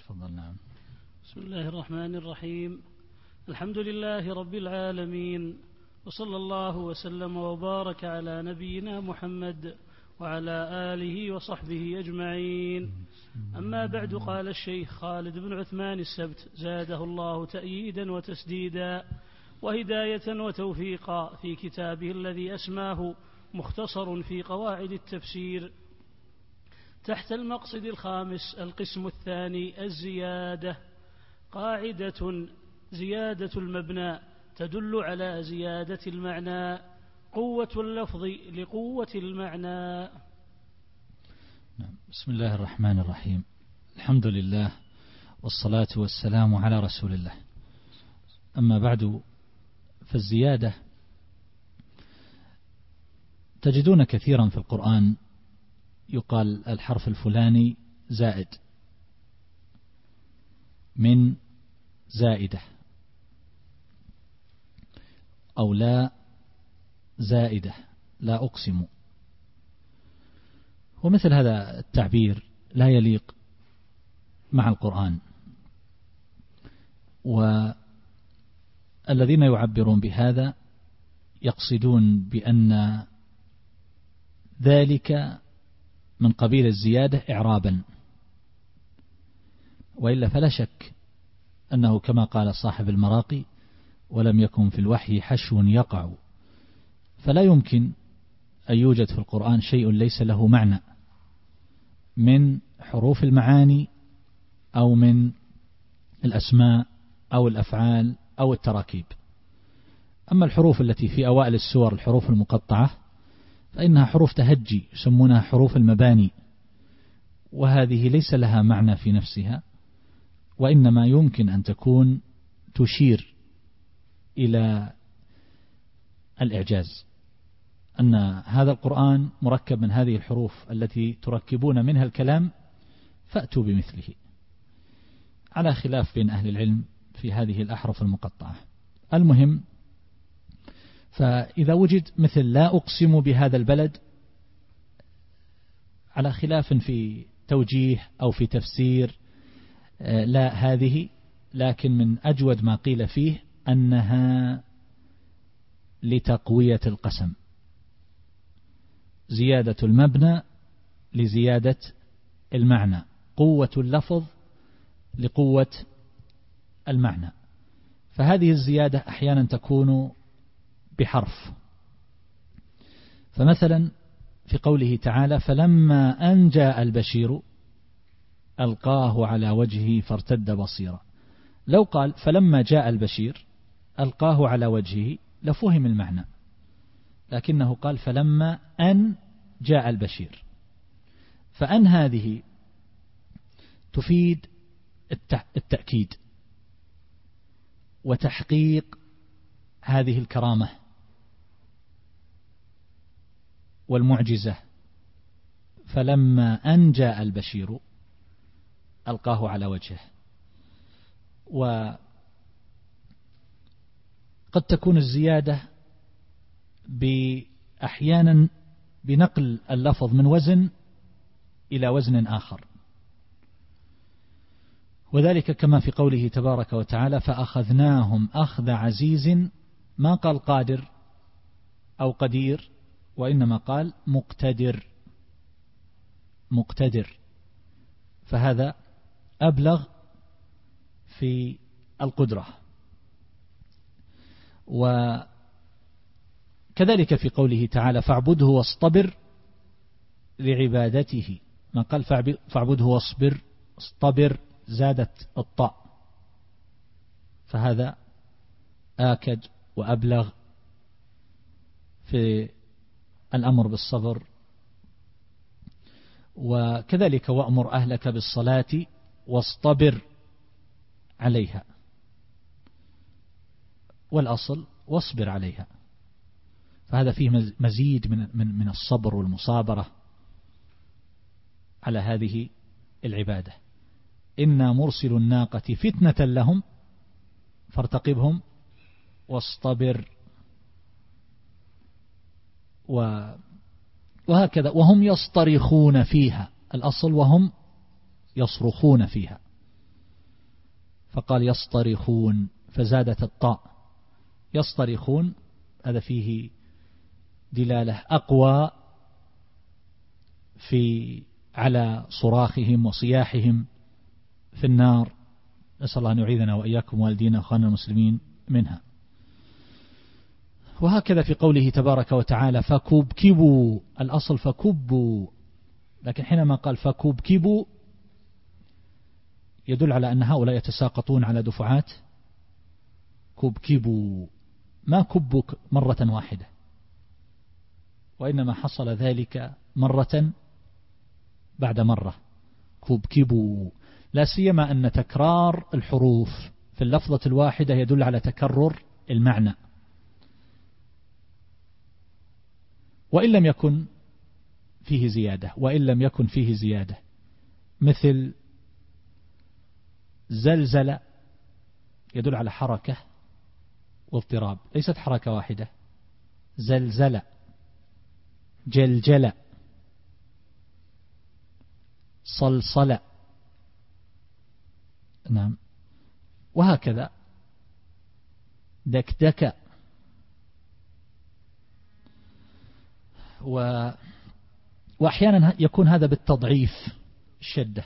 تفضل. نعم. بسم الله الرحمن الرحيم. الحمد لله رب العالمين، وصلى الله وسلم وبارك على نبينا محمد وعلى آله وصحبه أجمعين. أما بعد، قال الشيخ خالد بن عثمان السبت زاده الله تأييدا وتسديدا وهداية وتوفيقا في كتابه الذي أسماه مختصر في قواعد التفسير، تحت المقصد الخامس القسم الثاني الزيادة. قاعدة: زيادة المبنى تدل على زيادة المعنى، قوة اللفظ لقوة المعنى. بسم الله الرحمن الرحيم. الحمد لله والصلاة والسلام على رسول الله. أما بعد، فالزيادة تجدون كثيرا في القرآن يقال الحرف الفلاني زائد، من زائدة، أو لا زائدة، لا أقسم. ومثل هذا التعبير لا يليق مع القرآن، والذين يعبرون بهذا يقصدون بأن ذلك من قبيل الزيادة إعرابا، وإلا فلا شك أنه كما قال صاحب المراقي: ولم يكن في الوحي حشو يقع. فلا يمكن أن يوجد في القرآن شيء ليس له معنى من حروف المعاني أو من الأسماء أو الأفعال أو التراكيب. أما الحروف التي في أوائل السور، الحروف المقطعة، فإنها حروف تهجي يسمونها حروف المباني، وهذه ليس لها معنى في نفسها، وإنما يمكن أن تكون تشير إلى الإعجاز، أن هذا القرآن مركب من هذه الحروف التي تركبون منها الكلام، فأتوا بمثله، على خلاف بين أهل العلم في هذه الأحرف المقطعة. المهم، فإذا وجد مثل لا أقسم بهذا البلد، على خلاف في توجيه أو في تفسير لا هذه، لكن من أجود ما قيل فيه أنها لتقوية القسم، زيادة المبنى لزيادة المعنى، قوة اللفظ لقوة المعنى. فهذه الزيادة أحيانا تكون بحرف، فمثلا في قوله تعالى: فلما أن جاء البشير ألقاه على وجهه فارتد بصيرا. لو قال فلما جاء البشير ألقاه على وجهه لفهم المعنى، لكنه قال فلما أن جاء البشير، فأن هذه تفيد التأكيد وتحقيق هذه الكرامة والمعجزة. فلما أن جاء البشير ألقاه على وجهه. وقد تكون الزيادة أحيانا بنقل اللفظ من وزن إلى وزن آخر، وذلك كما في قوله تبارك وتعالى: فأخذناهم أخذ عزيز، ما قال قادر أو قدير، وإنما قال مقتدر، فهذا أبلغ في القدرة. وكذلك في قوله تعالى: فاعبده واصطبر لعبادته، ما قال فاعبده واصبر، اصطبر زادت الطاء، فهذا آكد وأبلغ في الأمر بالصبر. وكذلك وأمر أهلك بالصلاة واصطبر عليها، والأصل واصبر عليها، فهذا فيه مزيد من الصبر والمصابرة على هذه العبادة. إنا مرسل الناقة فتنة لهم فارتقبهم واصطبر، وهكذا. وهم يصطرخون فيها، الأصل وهم يصرخون فيها، فقال يصطرخون فزادت الطاء، يصطرخون، هذا فيه دلالة أقوى على صراخهم وصياحهم في النار، نسأل الله أن يعيذنا وإياكم والدينا وأخواننا المسلمين منها. وهكذا في قوله تبارك وتعالى فكبكبوا، الأصل فكبوا، لكن حينما قال فكبكبوا يدل على أن هؤلاء يتساقطون على دفعات. كبكبوا، ما كبوا مرة واحدة، وإنما حصل ذلك مرة بعد مرة. كبكبوا، لا سيما أن تكرار الحروف في اللفظة الواحدة يدل على تكرر المعنى، وإن لم يكن فيه زيادة، مثل زلزل يدل على حركة واضطراب، ليست حركة واحدة. زلزل، جلجل، صلصل، نعم، وهكذا دكدك. وأحيانا يكون هذا بالتضعيف الشدة،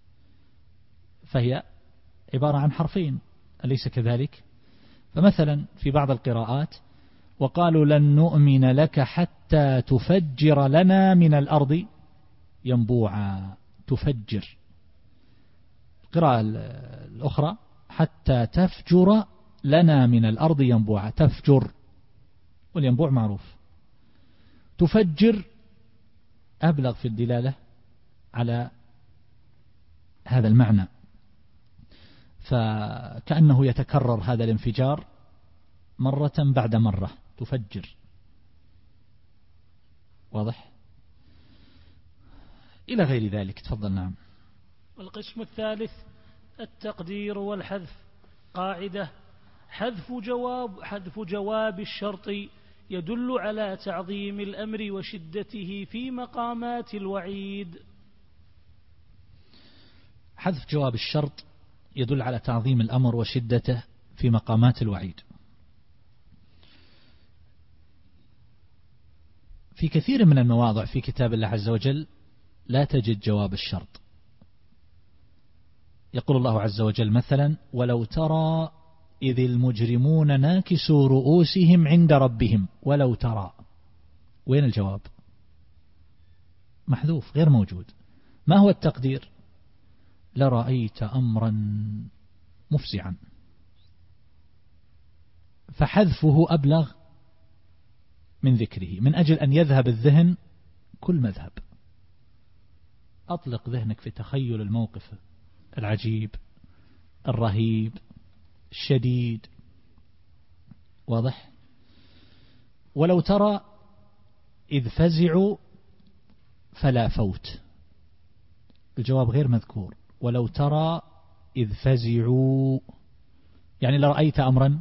فهي عبارة عن حرفين، أليس كذلك؟ فمثلا في بعض القراءات وقالوا لن نؤمن لك حتى تفجر لنا من الأرض ينبوعا، تفجر. القراءة الأخرى حتى تفجر لنا من الأرض ينبوعا، تفجر، والينبوع معروف. تفجر أبلغ في الدلالة على هذا المعنى، فكأنه يتكرر هذا الانفجار مرة بعد مرة، تفجر، واضح؟ إلى غير ذلك. تفضل. نعم. والقسم الثالث التقدير والحذف. قاعدة: حذف جواب الشرط يدل على تعظيم الأمر وشدته في مقامات الوعيد. حذف جواب الشرط يدل على تعظيم الأمر وشدته في مقامات الوعيد. في كثير من المواضع في كتاب الله عز وجل لا تجد جواب الشرط. يقول الله عز وجل مثلا: ولو ترى إذ المجرمون ناكسوا رؤوسهم عند ربهم. ولو ترى، وين الجواب؟ محذوف، غير موجود. ما هو التقدير؟ لرأيت أمرا مفزعا. فحذفه أبلغ من ذكره، من أجل أن يذهب الذهن كل مذهب. أطلق ذهنك في تخيل الموقف العجيب الرهيب الشديد، واضح؟ ولو ترى إذ فزعوا فلا فوت، الجواب غير مذكور. ولو ترى إذ فزعوا يعني لرأيت أمرا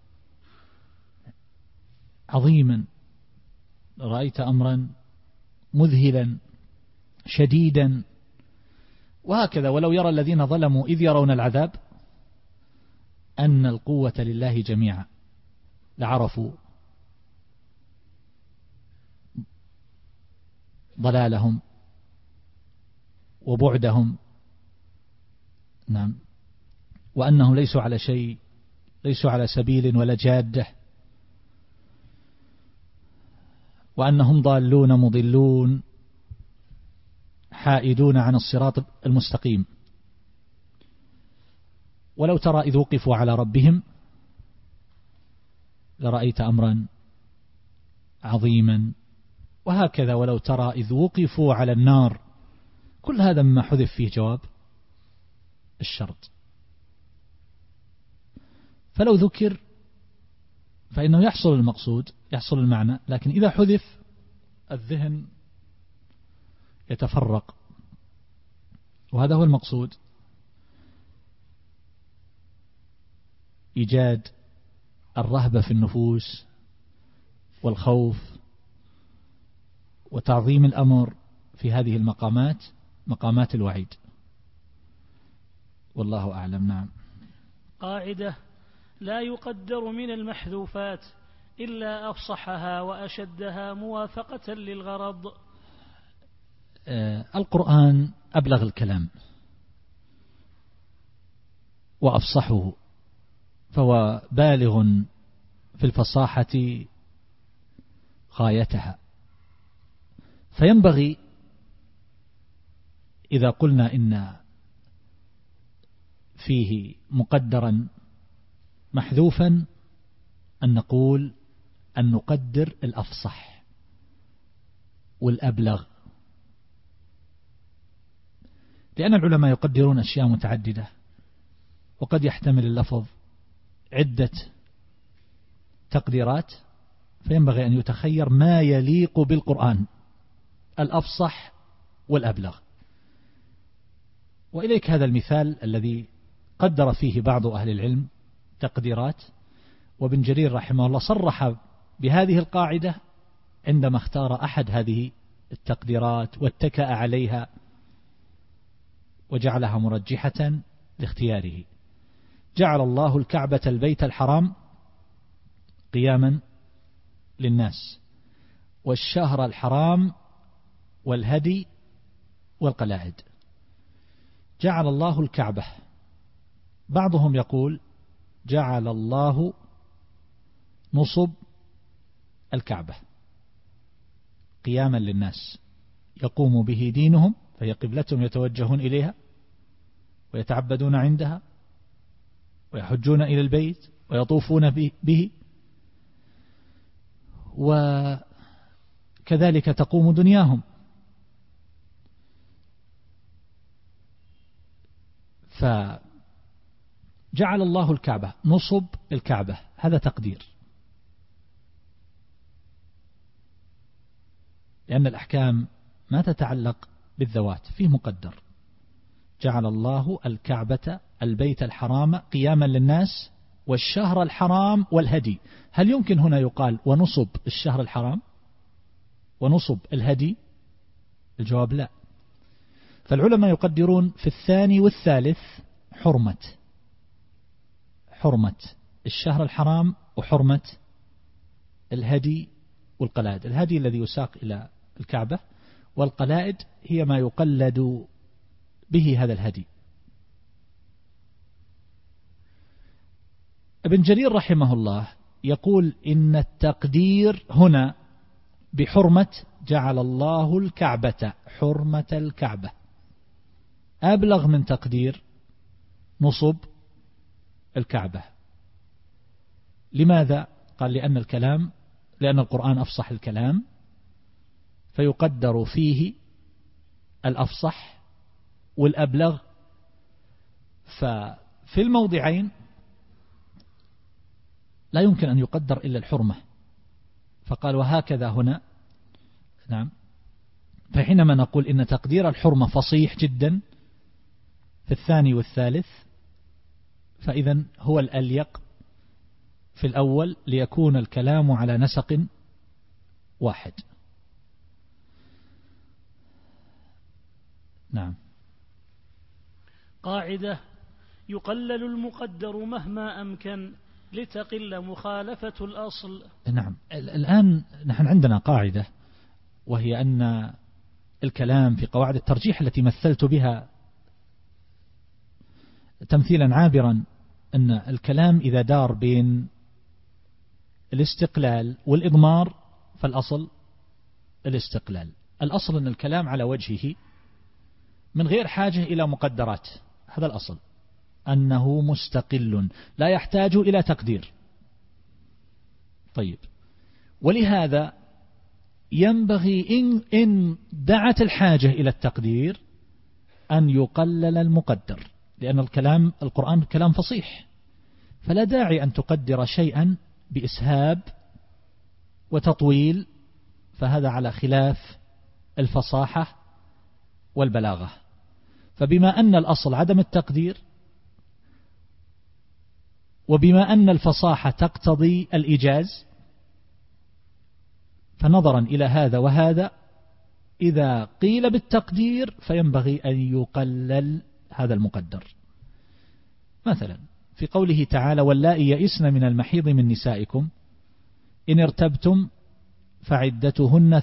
عظيما، رأيت أمرا مذهلا شديدا. وهكذا ولو يرى الذين ظلموا إذ يرون العذاب أن القوة لله جميعا لعرفوا ضلالهم وبعدهم، نعم، وأنهم ليسوا على شيء، ليسوا على سبيل ولا جادة، وأنهم ضالون مضلون حائدون عن الصراط المستقيم. ولو ترى إذ وقفوا على ربهم لرأيت أمرا عظيما. وهكذا ولو ترى إذ وقفوا على النار، كل هذا مما حذف فيه جواب الشرط. فلو ذكر فإنه يحصل المقصود، يحصل المعنى، لكن إذا حذف الذهن يتفرق، وهذا هو المقصود، إيجاد الرهبة في النفوس والخوف وتعظيم الأمر في هذه المقامات، مقامات الوعيد. والله أعلم. نعم. قاعدة: لا يقدر من المحذوفات إلا أفصحها وأشدها موافقة للغرض. القرآن أبلغ الكلام وأفصحه، فهو بالغ في الفصاحة غايتها، فينبغي إذا قلنا إن فيه مقدرا محذوفا أن نقول أن نقدر الأفصح والأبلغ، لأن العلماء يقدرون أشياء متعددة، وقد يحتمل اللفظ عدة تقديرات، فينبغي أن يتخير ما يليق بالقرآن الأفصح والأبلغ. وإليك هذا المثال الذي قدر فيه بعض أهل العلم تقديرات، وابن جرير رحمه الله صرح بهذه القاعدة عندما اختار أحد هذه التقديرات واتكأ عليها وجعلها مرجحة لاختياره: جعل الله الكعبة البيت الحرام قياما للناس، والشهر الحرام والهدي والقلائد. جعل الله الكعبة، بعضهم يقول جعل الله نصب الكعبة قياما للناس يقوم به دينهم، فهي قبلتهم يتوجهون إليها ويتعبدون عندها ويحجون إلى البيت ويطوفون به، وكذلك تقوم دنياهم. فجعل الله الكعبة نصب الكعبة، هذا تقدير، لأن الأحكام ما تتعلق بالذوات، فيه مقدر. جعل الله الكعبة البيت الحرام قياما للناس والشهر الحرام والهدي. هل يمكن هنا يقال ونصب الشهر الحرام ونصب الهدي؟ الجواب لا. فالعلماء يقدرون في الثاني والثالث حرمة الشهر الحرام وحرمة الهدي والقلائد. الهدي الذي يساق إلى الكعبة، والقلائد هي ما يقلد به هذا الهدي. ابن جرير رحمه الله يقول إن التقدير هنا بحرمة جعل الله الكعبة، حرمة الكعبة، أبلغ من تقدير نصب الكعبة. لماذا؟ قال لأن القرآن أفصح الكلام، فيقدر فيه الأفصح والأبلغ. ففي الموضعين لا يمكن أن يقدر إلا الحرمة، فقال وهكذا هنا. نعم. فحينما نقول إن تقدير الحرمة فصيح جدا في الثاني والثالث، فإذا هو الأليق في الأول، ليكون الكلام على نسق واحد. نعم. قاعدة: يقلل المقدر مهما أمكن لتقل مخالفة الأصل. نعم. الآن نحن عندنا قاعدة، وهي أن الكلام في قواعد الترجيح التي مثلت بها تمثيلا عابرا، أن الكلام إذا دار بين الاستقلال والإضمار فالأصل الاستقلال. الأصل أن الكلام على وجهه من غير حاجة إلى مقدرات، هذا الأصل، أنه مستقل لا يحتاج إلى تقدير. طيب، ولهذا ينبغي إن دعت الحاجة إلى التقدير أن يقلل المقدر، لأن القرآن كلام فصيح، فلا داعي أن تقدر شيئا بإسهاب وتطويل، فهذا على خلاف الفصاحة والبلاغة. فبما أن الأصل عدم التقدير، وبما أن الفصاحة تقتضي الإيجاز، فنظرا إلى هذا وهذا، إذا قيل بالتقدير فينبغي أن يقلل هذا المقدر. مثلا في قوله تعالى واللائي يئسن من المحيض من نسائكم إن ارتبتم فعدتهن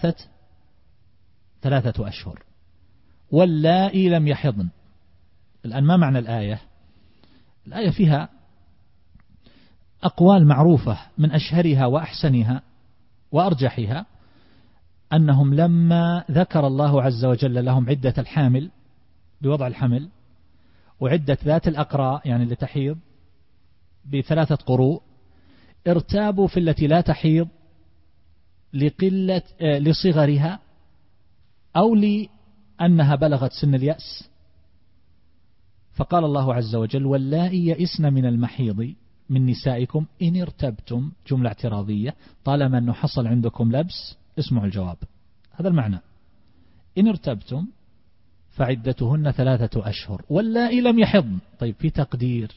ثلاثة أشهر واللائي لم يحضن. الآن ما معنى الآية؟ الآية فيها أقوال معروفة، من أشهرها وأحسنها وأرجحها أنهم لما ذكر الله عز وجل لهم عدة الحامل بوضع الحمل وعدة ذات الأقراء يعني اللي تحيض ب3 قروء، ارتابوا في التي لا تحيض لصغرها أو لأنها بلغت سن اليأس، فقال الله عز وجل واللائي يئسن من المحيض من نسائكم إن ارتبتم، جملة اعتراضية طالما أنه حصل عندكم لبس اسمعوا الجواب. هذا المعنى، إن ارتبتم فعدتهن 3 أشهر واللائي لم يحضن. طيب في تقدير،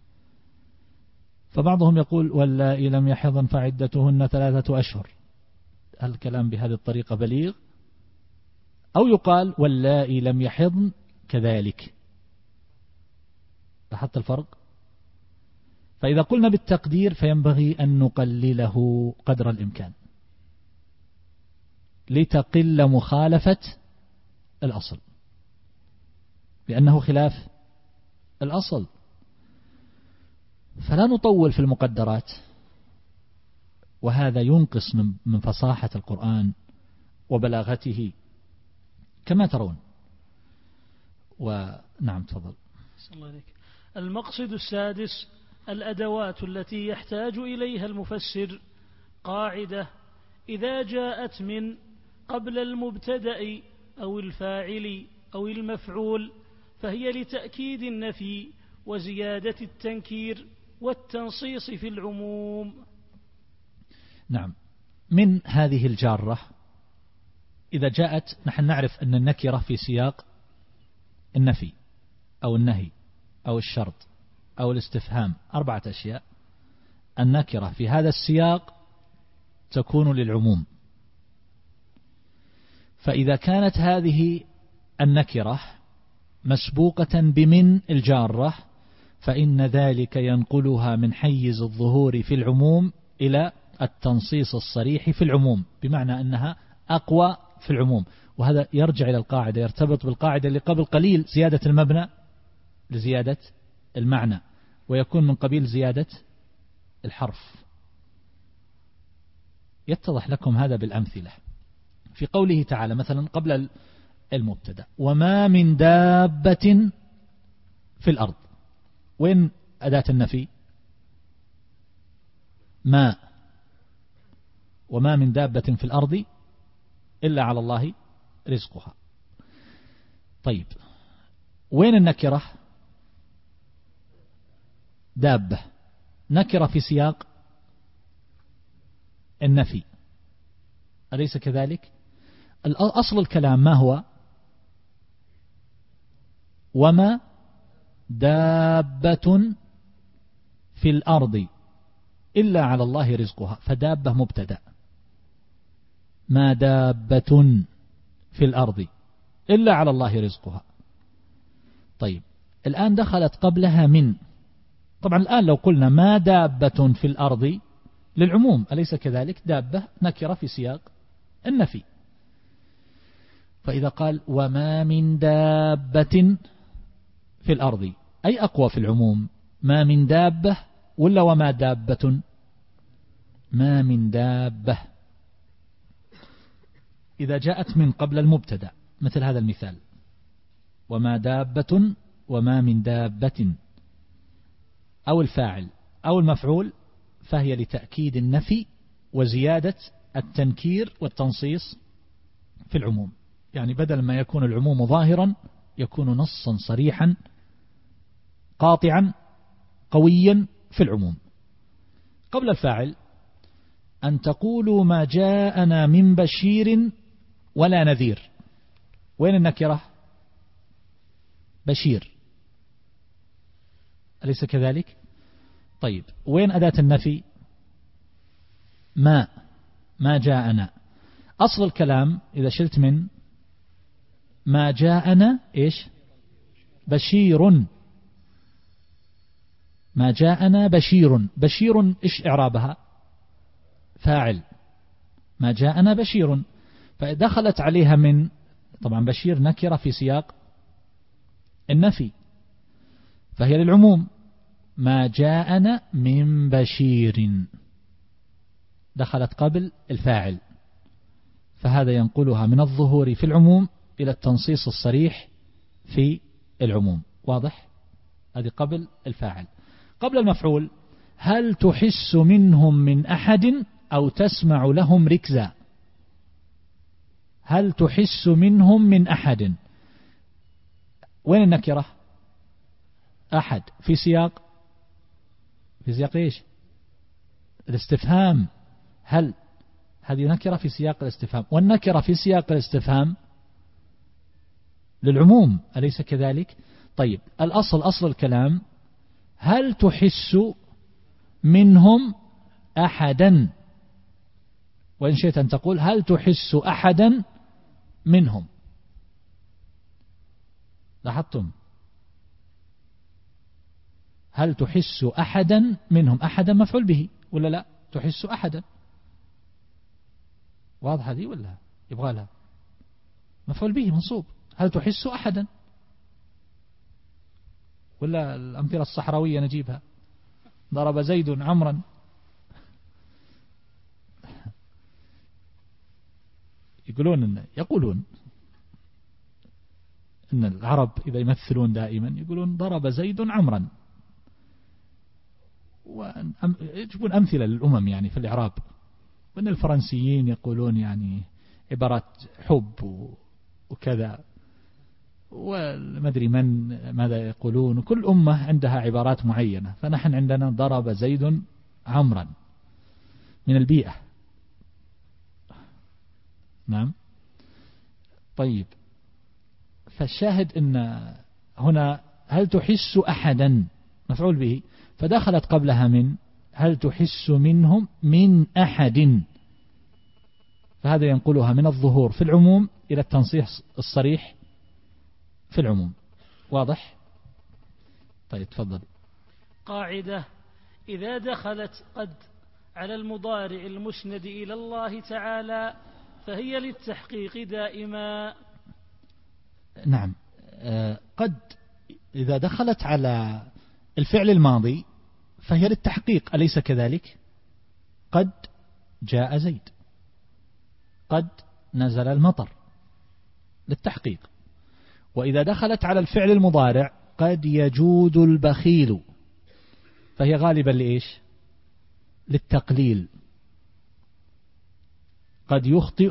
فبعضهم يقول واللائي لم يحضن فعدتهن 3 أشهر، هل الكلام بهذه الطريقة بليغ؟ أو يقال واللائي لم يحضن كذلك. لاحظت الفرق؟ فإذا قلنا بالتقدير فينبغي أن نقلله قدر الإمكان لتقل مخالفة الأصل، لأنه خلاف الأصل، فلا نطول في المقدرات، وهذا ينقص من فصاحة القرآن وبلاغته كما ترون. ونعم تفضل. المقصد السادس الأدوات التي يحتاج إليها المفسر. قاعدة: إذا جاءت من قبل المبتدأ أو الفاعل أو المفعول فهي لتأكيد النفي وزيادة التنكير والتنصيص في العموم. نعم، من هذه الجارة إذا جاءت، نحن نعرف أن النكرة في سياق النفي أو النهي أو الشرط أو الاستفهام 4 أشياء. النكرة في هذا السياق تكون للعموم، فإذا كانت هذه النكرة مسبوقة بمن الجارة فإن ذلك ينقلها من حيز الظهور في العموم إلى التنصيص الصريح في العموم، بمعنى أنها أقوى في العموم. وهذا يرجع إلى القاعدة، يرتبط بالقاعدة اللي قبل قليل، زيادة المبنى لزيادة المعنى، ويكون من قبيل زيادة الحرف. يتضح لكم هذا بالأمثلة. في قوله تعالى مثلا قبل المبتدأ وما من دابة في الأرض، وين أداة النفي؟ ما، وما من دابة في الأرض إلا على الله رزقها. طيب وين النكرة؟ دابة، نكرة في سياق النفي، أليس كذلك؟ أصل الكلام ما هو؟ وما دابة في الأرض إلا على الله رزقها، فدابة مبتدأ، ما دابة في الأرض إلا على الله رزقها. طيب الآن دخلت قبلها من، طبعا الآن لو قلنا ما دابة في الأرض للعموم، أليس كذلك؟ دابة نكرة في سياق النفي، فإذا قال وما من دابة في الأرض أي أقوى في العموم، ما من دابة ولا وما دابة؟ ما من دابة. إذا جاءت من قبل المبتدأ مثل هذا المثال وما دابة وما من دابة، أو الفاعل أو المفعول، فهي لتأكيد النفي وزيادة التنكير والتنصيص في العموم، يعني بدل ما يكون العموم ظاهرا يكون نصا صريحا قاطعا قويا في العموم. قبل الفاعل أن تقولوا ما جاءنا من بشير ولا نذير، وين النكرة؟ بشير، أليس كذلك؟ طيب وين أداة النفي؟ ما جاءنا. أصل الكلام إذا شلت من ما جاءنا إيش؟ بشير، ما جاءنا بشير. بشير إيش إعرابها؟ فاعل. ما جاءنا بشير، فدخلت عليها من، طبعا بشير نكرة في سياق النفي فهي للعموم. ما جاءنا من بشير دخلت قبل الفاعل، فهذا ينقلها من الظهور في العموم إلى التنصيص الصريح في العموم. واضح؟ هذه قبل الفاعل. قبل المفعول: هل تحس منهم من أحد أو تسمع لهم ركزا. هل تحس منهم من أحد، وين النكرة؟ أحد في سياق إيش؟ الاستفهام. هل هذه نكرة في سياق الاستفهام، والنكرة في سياق الاستفهام للعموم، أليس كذلك؟ طيب أصل الكلام: هل تحس منهم أحدا، وإن شئت أن تقول هل تحس أحدا منهم. لاحظتم؟ هل تحس أحدا منهم. أحدا مفعول به ولا لا؟ تحس أحدا، واضح هذه ولا يبغى لها؟ مفعول به منصوب. هل تحس أحدا، ولا الأمثلة الصحراوية نجيبها؟ ضرب زيد عمرا. يقولون إن العرب إذا يمثلون دائما يقولون ضرب زيد عمرا، ويجيبون أمثلة للأمم يعني في الإعراب، وأن الفرنسيين يقولون يعني عبارات حب وكذا، ومدري ماذا يقولون، وكل أمة عندها عبارات معينة. فنحن عندنا ضرب زيد عمرا من البيئة. نعم. طيب، فالشاهد أن هنا هل تحس أحدا مفعول به، فدخلت قبلها من هل تحس منهم من أحد، فهذا ينقلها من الظهور في العموم إلى التنصيص الصريح في العموم. واضح؟ طيب تفضل. قاعدة: إذا دخلت قد على المضارع المسند إلى الله تعالى فهي للتحقيق دائما. نعم. قد إذا دخلت على الفعل الماضي فهي للتحقيق، أليس كذلك؟ قد جاء زيد، قد نزل المطر، للتحقيق. وإذا دخلت على الفعل المضارع قد يجود البخيل، فهي غالبا لإيش؟ للتقليل. قد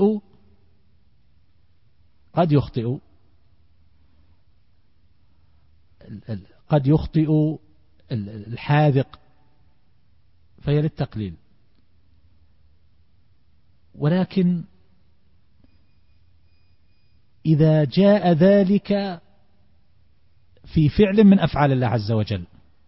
يخطئ الحاذق، فهي للتقليل. ولكن إذا جاء ذلك في فعل من أفعال الله عز وجل،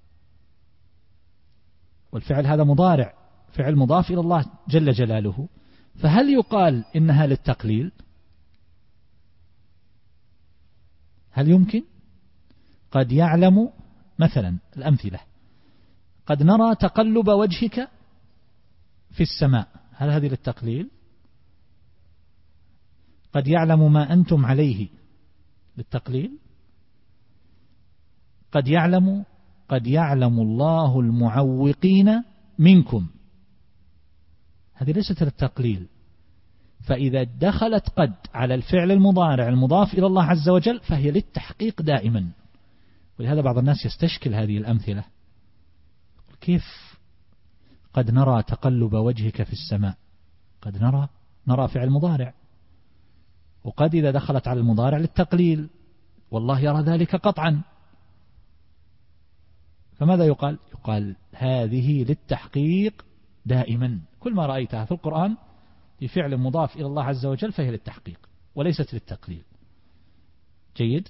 والفعل هذا مضارع، فعل مضاف إلى الله جل جلاله، فهل يقال إنها للتقليل؟ هل يمكن؟ قد يعلم مثلا، الأمثلة: قد نرى تقلب وجهك في السماء، هل هذه للتقليل؟ قد يعلم ما أنتم عليه، للتقليل. قد يعلم الله المعوقين منكم، هذه ليست للتقليل. فإذا دخلت قد على الفعل المضارع المضاف إلى الله عز وجل فهي للتحقيق دائما. ولهذا بعض الناس يستشكل هذه الأمثلة: كيف قد نرى تقلب وجهك في السماء؟ قد نرى فعل مضارع، وقد إذا دخلت على المضارع للتقليل، والله يرى ذلك قطعا. فماذا يقال؟ يقال هذه للتحقيق دائما. كل ما رأيتها في القرآن في فعل مضاف إلى الله عز وجل فهي للتحقيق وليست للتقليل. جيد.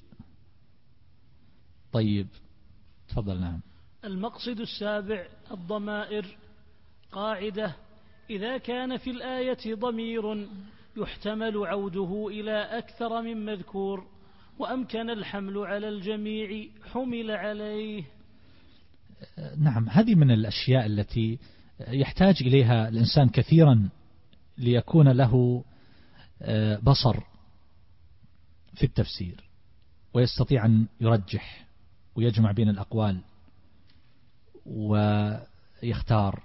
طيب تفضل. نعم. المقصد السابع: الضمائر. قاعدة: إذا كان في الآية ضمير يحتمل عوده إلى أكثر من مذكور وأمكن الحمل على الجميع حمل عليه. نعم، هذه من الأشياء التي يحتاج إليها الإنسان كثيرا ليكون له بصر في التفسير، ويستطيع أن يرجح ويجمع بين الأقوال ويختار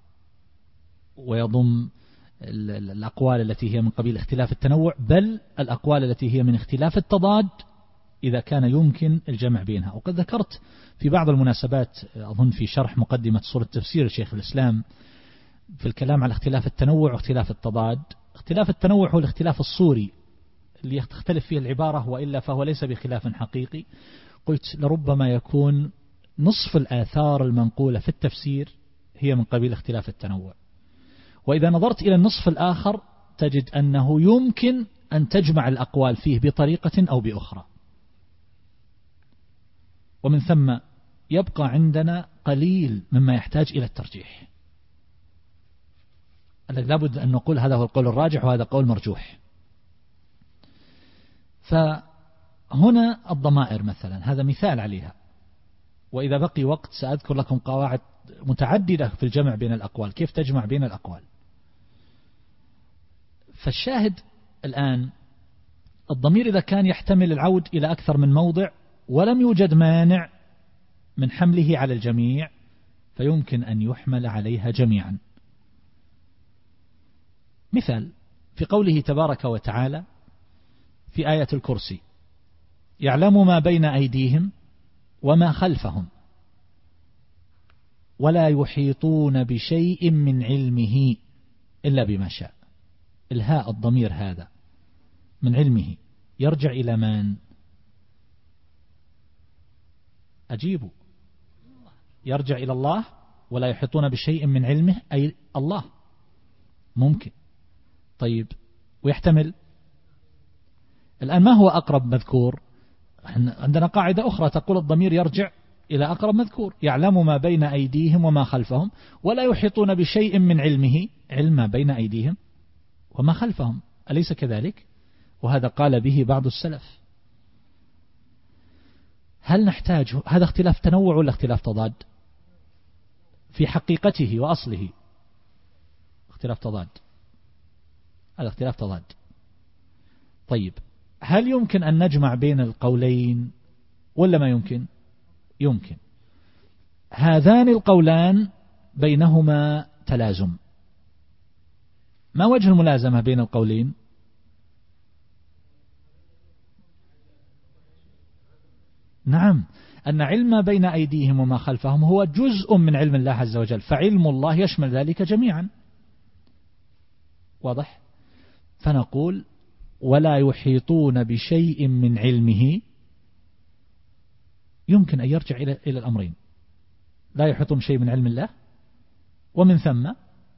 ويضم الأقوال التي هي من قبيل اختلاف التنوع، بل الأقوال التي هي من اختلاف التضاد إذا كان يمكن الجمع بينها. وقد ذكرت في بعض المناسبات، أظن في شرح مقدمة صورة تفسير شيخ الإسلام، في الكلام على اختلاف التنوع واختلاف التضاد. اختلاف التنوع هو الاختلاف الصوري اللي تختلف فيه العبارة، وإلا فهو ليس بخلاف حقيقي. قلت لربما يكون نصف الآثار المنقولة في التفسير هي من قبيل اختلاف التنوع، وإذا نظرت إلى النصف الآخر تجد أنه يمكن أن تجمع الأقوال فيه بطريقة أو بأخرى. ومن ثم يبقى عندنا قليل مما يحتاج إلى الترجيح. لابد أن نقول هذا هو القول الراجح وهذا قول مرجوح. فهنا الضمائر مثلا، هذا مثال عليها، وإذا بقي وقت سأذكر لكم قواعد متعددة في الجمع بين الأقوال، كيف تجمع بين الأقوال. فالشاهد الآن الضمير إذا كان يحتمل العود إلى أكثر من موضع ولم يوجد مانع من حمله على الجميع، فيمكن أن يحمل عليها جميعا. مثال في قوله تبارك وتعالى في آية الكرسي: يعلم ما بين أيديهم وما خلفهم ولا يحيطون بشيء من علمه إلا بما شاء. الهاء الضمير هذا من علمه يرجع إلى من؟ أجيبوا. يرجع إلى الله. ولا يحيطون بشيء من علمه أي الله. ممكن. طيب، ويحتمل الآن ما هو أقرب مذكور؟ عندنا قاعدة أخرى تقول الضمير يرجع إلى أقرب مذكور: يعلم ما بين أيديهم وما خلفهم ولا يحيطون بشيء من علمه، علم ما بين أيديهم وما خلفهم، أليس كذلك؟ وهذا قال به بعض السلف. هل نحتاج هذا اختلاف تنوع ولا اختلاف تضاد؟ في حقيقته وأصله اختلاف تضاد، هذا اختلاف تضاد. طيب، هل يمكن أن نجمع بين القولين ولا ما يمكن؟ يمكن. هذان القولان بينهما تلازم. ما وجه الملازمة بين القولين؟ نعم، أن علم ما بين أيديهم وما خلفهم هو جزء من علم الله عز وجل، فعلم الله يشمل ذلك جميعا. واضح؟ فنقول ولا يحيطون بشيء من علمه، يمكن أن يرجع إلى الأمرين: لا يحيطون بشيء من علم الله، ومن ثم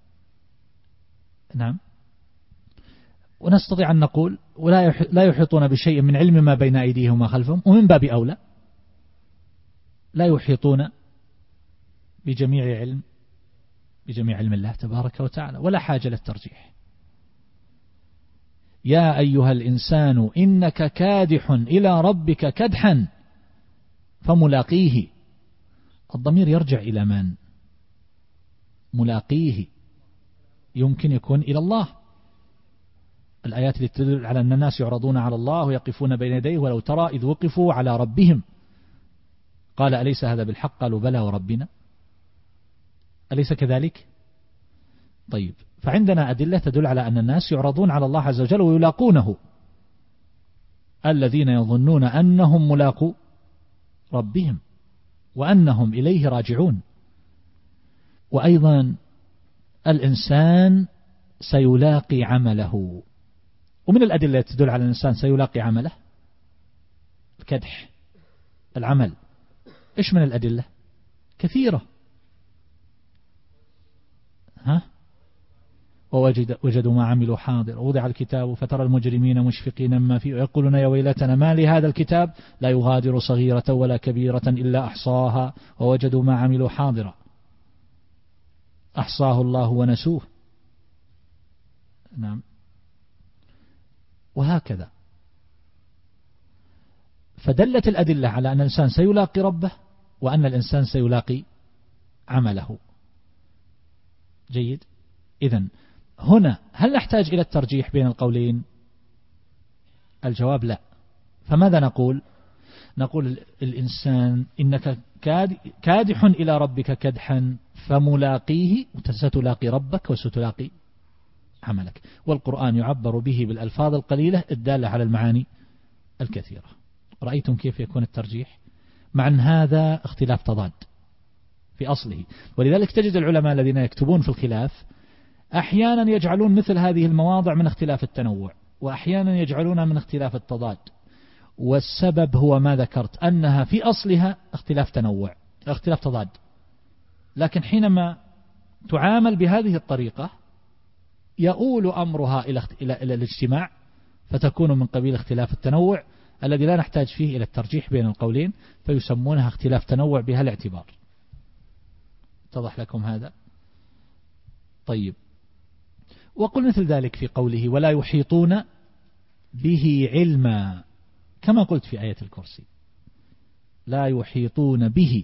نعم، ونستطيع أن نقول لا يحيطون بشيء من علم ما بين أيديهم وما خلفهم، ومن باب أولى لا يحيطون بجميع علم الله تبارك وتعالى، ولا حاجة للترجيح. يا أيها الإنسان إنك كادح إلى ربك كدحا فملاقيه. الضمير يرجع إلى من؟ ملاقيه يمكن يكون إلى الله. الآيات التي تدل على أن الناس يعرضون على الله ويقفون بين يديه ولو ترى إذ وقفوا على ربهم قال أليس هذا بالحق؟ قالوا بلى وربنا. أليس كذلك؟ طيب، فعندنا أدلة تدل على أن الناس يعرضون على الله عز وجل ويلاقونه: الذين يظنون أنهم ملاقو ربهم وأنهم إليه راجعون. وأيضا الإنسان سيلاقي عمله، ومن الأدلة تدل على الإنسان سيلاقي عمله الكدح، العمل. إيش من الأدلة؟ كثيرة. ووجدوا ما عملوا حاضر ووضع الكتاب فترى المجرمين مشفقين مما فيه ويقولون يا ويلتنا ما لهذا الكتاب لا يغادر صغيرة ولا كبيرة إلا أحصاها ووجدوا ما عملوا حاضرا أحصاه الله ونسوه. نعم، وهكذا. فدلت الأدلة على أن الإنسان سيلاقي ربه وأن الإنسان سيلاقي عمله. جيد. إذن هنا هل نحتاج إلى الترجيح بين القولين؟ الجواب لا. فماذا نقول؟ نقول الإنسان إنك كادح إلى ربك كدحا فملاقيه، ستلاقي ربك وستلاقي عملك. والقرآن يعبر به بالألفاظ القليلة الدالة على المعاني الكثيرة. رأيتم كيف يكون الترجيح؟ مع أن هذا اختلاف تضاد في أصله، ولذلك تجد العلماء الذين يكتبون في الخلاف أحيانا يجعلون مثل هذه المواضع من اختلاف التنوع، وأحيانا يجعلونها من اختلاف التضاد. والسبب هو ما ذكرت، أنها في أصلها اختلاف تنوع، اختلاف تضاد، لكن حينما تعامل بهذه الطريقة يؤول أمرها إلى الاجتماع، فتكون من قبيل اختلاف التنوع الذي لا نحتاج فيه إلى الترجيح بين القولين، فيسمونها اختلاف تنوع بها الاعتبار. اتضح لكم هذا؟ طيب. وقل مثل ذلك في قوله ولا يحيطون به علما، كما قلت في آية الكرسي لا يحيطون به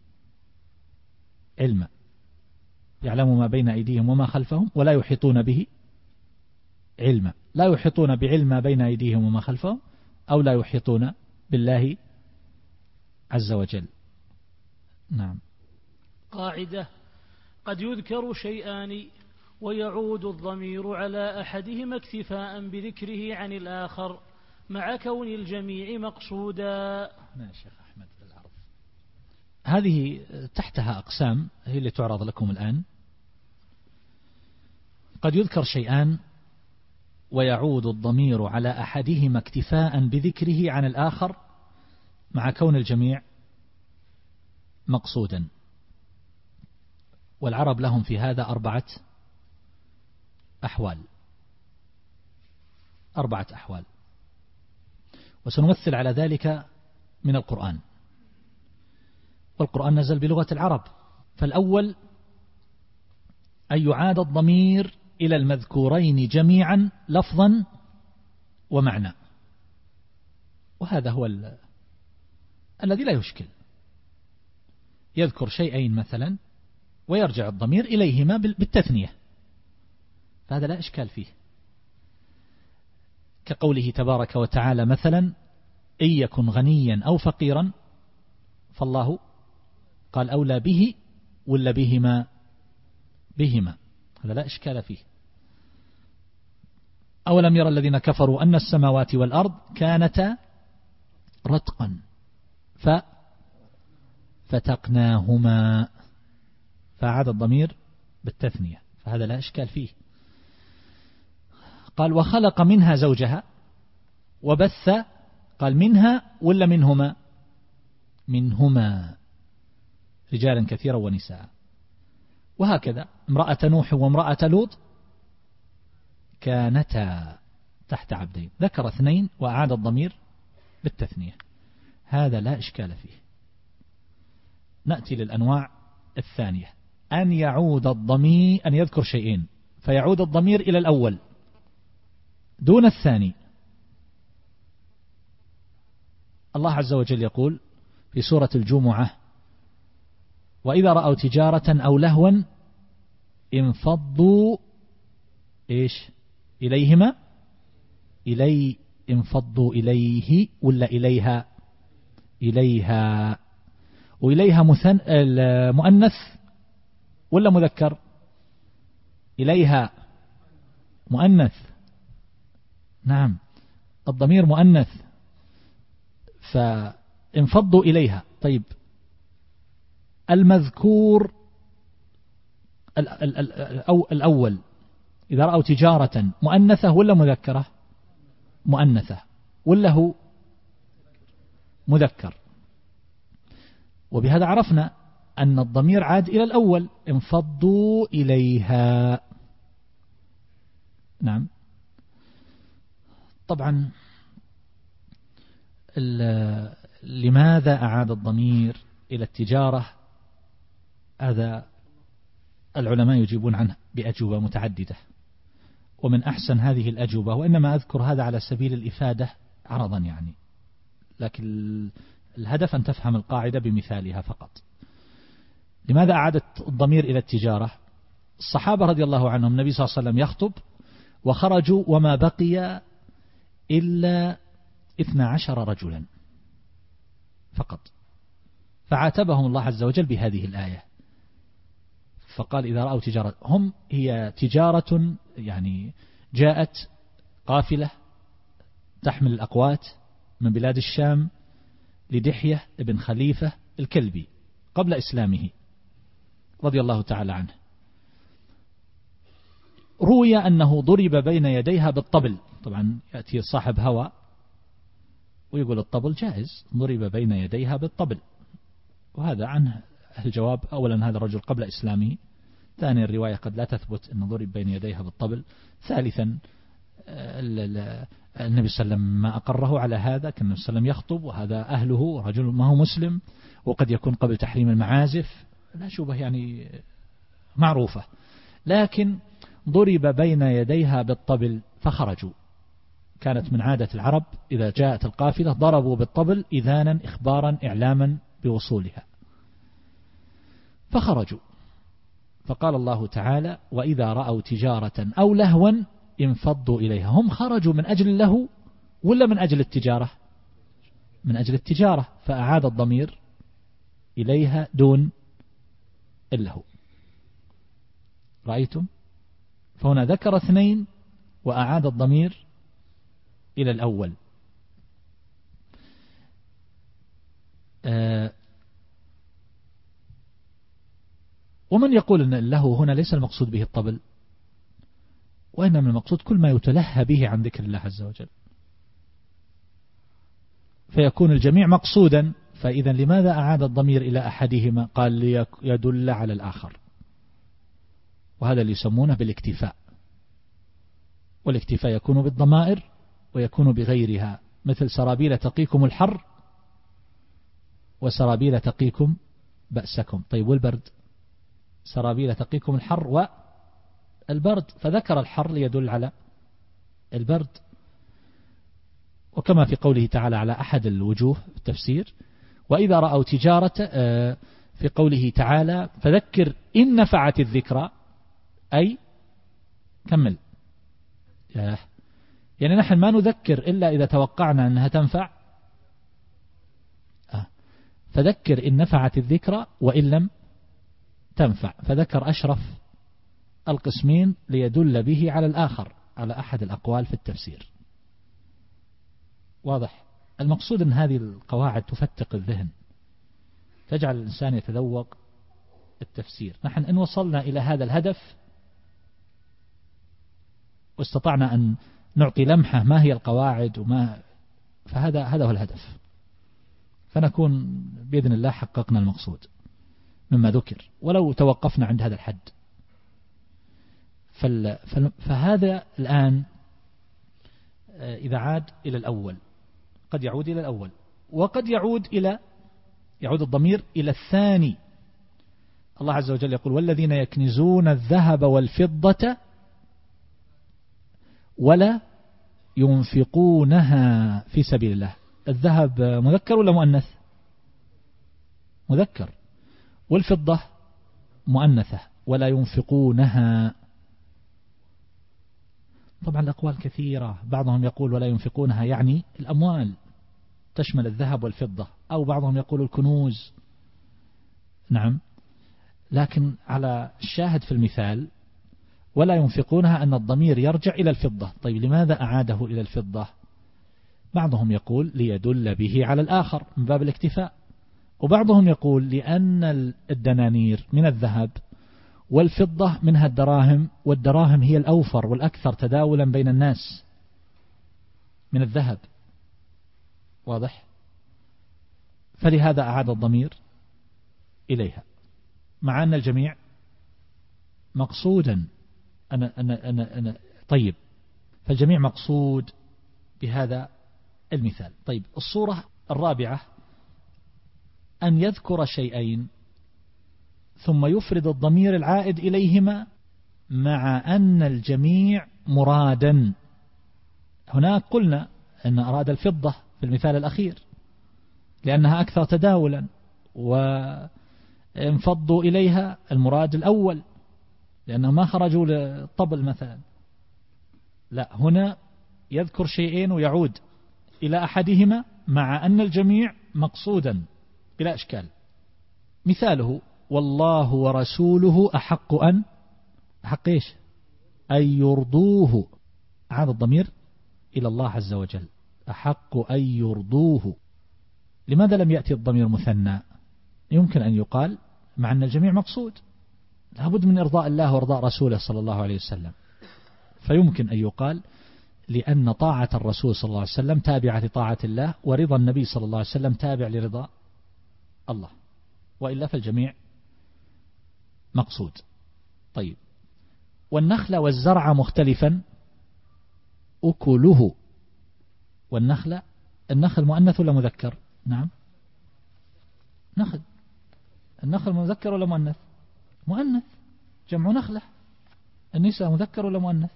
علما، يعلم ما بين أيديهم وما خلفهم، ولا يحيطون به علما. لا يحيطون بعلم ما بين أيديهم وما خلفهم، أو لا يحيطون بالله عز وجل. نعم. قاعدة: قد يذكر شيئان ويعود الضمير على أحدهما اكتفاء بذكره عن الآخر مع كون الجميع مقصودا. شيخ أحمد العرض هذه تحتها أقسام هي اللي تعرض لكم الآن. قد يذكر شيئان ويعود الضمير على أحدهما اكتفاء بذكره عن الآخر مع كون الجميع مقصودا. والعرب لهم في هذا 4 أحوال، 4 أحوال، وسنمثل على ذلك من القرآن. والقرآن نزل بلغة العرب. فالأول أن يعاد الضمير إلى المذكورين جميعا لفظا ومعنى، وهذا هو الذي لا يشكل. يذكر شيئين مثلا ويرجع الضمير إليهما بالتثنية، فهذا لا إشكال فيه. كقوله تبارك وتعالى مثلا إن يكن غنيا أو فقيرا فالله قال أولى به ولا بهما، هذا لا إشكال فيه. أولم يرى الذين كفروا أن السماوات والأرض كانتا رتقا فتقناهما، فعاد الضمير بالتثنية، فهذا لا إشكال فيه. قال وخلق منها زوجها وبث، قال منها ولا منهما رجالا كثيرا ونساء. وهكذا امرأة نوح وامرأة لوط كانتا تحت عبدين، ذكر 2 وأعاد الضمير بالتثنية، هذا لا إشكال فيه. نأتي للأنواع الثانية، أن يعود الضمير، أن يذكر شيئين فيعود الضمير إلى الأول دون الثاني. الله عز وجل يقول في سورة الجمعة وإذا رأوا تجارة أو لهوا انفضوا إليهما، انفضوا إليه ولا إليها، وإليها مؤنث ولا مذكر؟ إليها مؤنث، نعم الضمير مؤنث، فانفضوا إليها. طيب المذكور الأول إذا رأوا تجارة مؤنثة ولا مذكرة؟ مؤنثة، ولا هو مذكر. وبهذا عرفنا أن الضمير عاد إلى الأول، انفضوا إليها. نعم. طبعا لماذا أعاد الضمير إلى التجارة؟ هذا العلماء يجيبون عنه بأجوبة متعددة، ومن أحسن هذه الأجوبة، وإنما أذكر هذا على سبيل الإفادة عرضا يعني، لكن الهدف أن تفهم القاعدة بمثالها فقط. لماذا أعادت الضمير إلى التجارة؟ الصحابة رضي الله عنهم النبي صلى الله عليه وسلم يخطب وخرجوا وما بقي إلا 12 رجلا فقط، فعاتبهم الله عز وجل بهذه الآية، فقال إذا رأوا تجارة، هي تجارة يعني جاءت قافلة تحمل الأقوات من بلاد الشام لدحية ابن خليفة الكلبي قبل إسلامه رضي الله تعالى عنه. روي أنه ضرب بين يديها بالطبل، طبعا يأتي صاحب هوى ويقول الطبل جائز، ضرب بين يديها بالطبل، وهذا عنه الجواب. أولا هذا الرجل قبل إسلامه، ثانيا الرواية قد لا تثبت أنه ضرب بين يديها بالطبل، ثالثا النبي صلى الله عليه وسلم ما أقره على هذا، كان النبي صلى الله عليه وسلم يخطب وهذا أهله رجل ما هو مسلم، وقد يكون قبل تحريم المعازف، لا شبه يعني معروفة، لكن ضرب بين يديها بالطبل فخرجوا. كانت من عادة العرب إذا جاءت القافلة ضربوا بالطبل إذانا إخبارا إعلاما بوصولها، فخرجوا. فقال الله تعالى وإذا رأوا تجارة أو لهوا انفضوا إليها. هم خرجوا من أجل اللهو ولا من أجل التجارة؟ من أجل التجارة، فأعاد الضمير إليها دون اللهو. رأيتم؟ فهنا ذكر اثنين وأعاد الضمير إلى الأول. ومن يقول أن اللهو هنا ليس المقصود به الطبل، وإنما المقصود كل ما يتلهى به عن ذكر الله عز وجل، فيكون الجميع مقصودا. فإذا لماذا أعاد الضمير إلى أحدهما؟ قال ليدل على الآخر، وهذا اللي يسمونه بالاكتفاء، والاكتفاء يكون بالضمائر ويكون بغيرها، مثل سرابيل تقيكم الحر وسرابيل تقيكم بأسكم. طيب والبرد؟ سرابيل تقيكم الحر والبرد، فذكر الحر ليدل على البرد. وكما في قوله تعالى على أحد الوجوه التفسير وإذا رأوا تجارة، في قوله تعالى فذكر إن نفعت الذكرى، أي كمل، يعني نحن ما نذكر إلا إذا توقعنا أنها تنفع. فذكر إن نفعت الذكرى وإن لم تنفع، فذكر أشرف القسمين ليدل به على الآخر، على أحد الأقوال في التفسير. واضح؟ المقصود أن هذه القواعد تفتق الذهن، تجعل الإنسان يتذوق التفسير. نحن إن وصلنا إلى هذا الهدف واستطعنا أن نعطي لمحة ما هي القواعد فهذا هو الهدف، فنكون بإذن الله حققنا المقصود مما ذكر، ولو توقفنا عند هذا الحد. فهذا الآن إذا عاد إلى الأول قد يعود إلى الأول، وقد يعود الضمير إلى الثاني. الله عز وجل يقول والذين يكنزون الذهب والفضة ولا ينفقونها في سبيل الله. الذهب مذكر ولا مؤنث؟ مذكر. والفضة مؤنثة. ولا ينفقونها. طبعا الأقوال كثيرة، بعضهم يقول ولا ينفقونها يعني الأموال تشمل الذهب والفضة، أو بعضهم يقول الكنوز. نعم، لكن على الشاهد في المثال ولا ينفقونها أن الضمير يرجع إلى الفضة. طيب لماذا أعاده إلى الفضة؟ بعضهم يقول ليدل به على الآخر من باب الاكتفاء، وبعضهم يقول لأن الدنانير من الذهب والفضة منها الدراهم، والدراهم هي الأوفر والأكثر تداولا بين الناس من الذهب. واضح؟ فلهذا أعاد الضمير إليها، مع أن الجميع مقصودا. أنا طيب، فالجميع مقصود بهذا المثال. طيب، الصورة الرابعة أن يذكر شيئين ثم يفرد الضمير العائد إليهما مع أن الجميع مرادا. هناك قلنا أن أراد الفضة في المثال الأخير لأنها أكثر تداولا، انفضوا إليها، المراد الأول لأنهم ما خرجوا للطبل مثلا. لا، هنا يذكر شيئين ويعود إلى أحدهما مع أن الجميع مقصودا بلا إشكال. مثاله: والله ورسوله أحق إيش؟ أن يرضوه. عاد الضمير إلى الله عز وجل، أحق أن يرضوه. لماذا لم يأتي الضمير مثنى؟ يمكن أن يقال مع أن الجميع مقصود، لابد من إرضاء الله وإرضاء رسوله صلى الله عليه وسلم، فيمكن أن يقال لأن طاعة الرسول صلى الله عليه وسلم تابعة لطاعة الله، ورضا النبي صلى الله عليه وسلم تابع لرضا الله، وإلا فالجميع مقصود. طيب، والنخل والزرع مختلفا أكله. النخل مؤنث ولا مذكر؟ نعم، النخل مذكر ولا مؤنث؟ مؤنث، جمع نخلة. النساء مذكر ولا مؤنث؟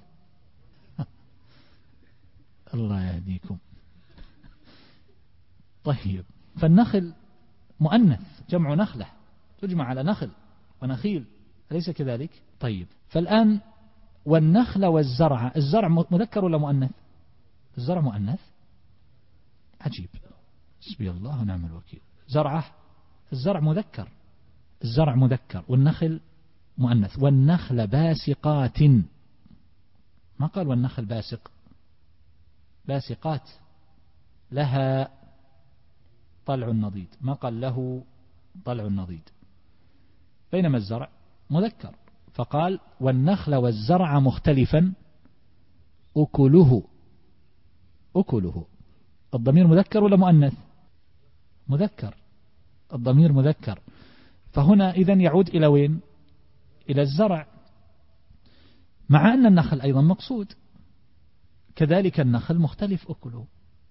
الله يهديكم. طيب، فالنخل مؤنث، جمع نخلة، تجمع على نخل ونخيل، أليس كذلك؟ طيب، فالآن والنخل والزرع، الزرع مذكر ولا مؤنث؟ الزرع مؤنث. عجيب، حسبي الله ونعم الوكيل. الزرع مذكر والنخل مؤنث. والنخل باسقات، ما قال والنخل باسقات لها طلع نضيد، ما قال له طلع نضيد. بينما الزرع مذكر فقال والنخل والزرع مختلفا أكله. الضمير مذكر ولا مؤنث؟ مذكر، الضمير مذكر، فهنا إذن يعود إلى وين؟ إلى الزرع، مع أن النخل أيضا مقصود، كذلك النخل مختلف أكله.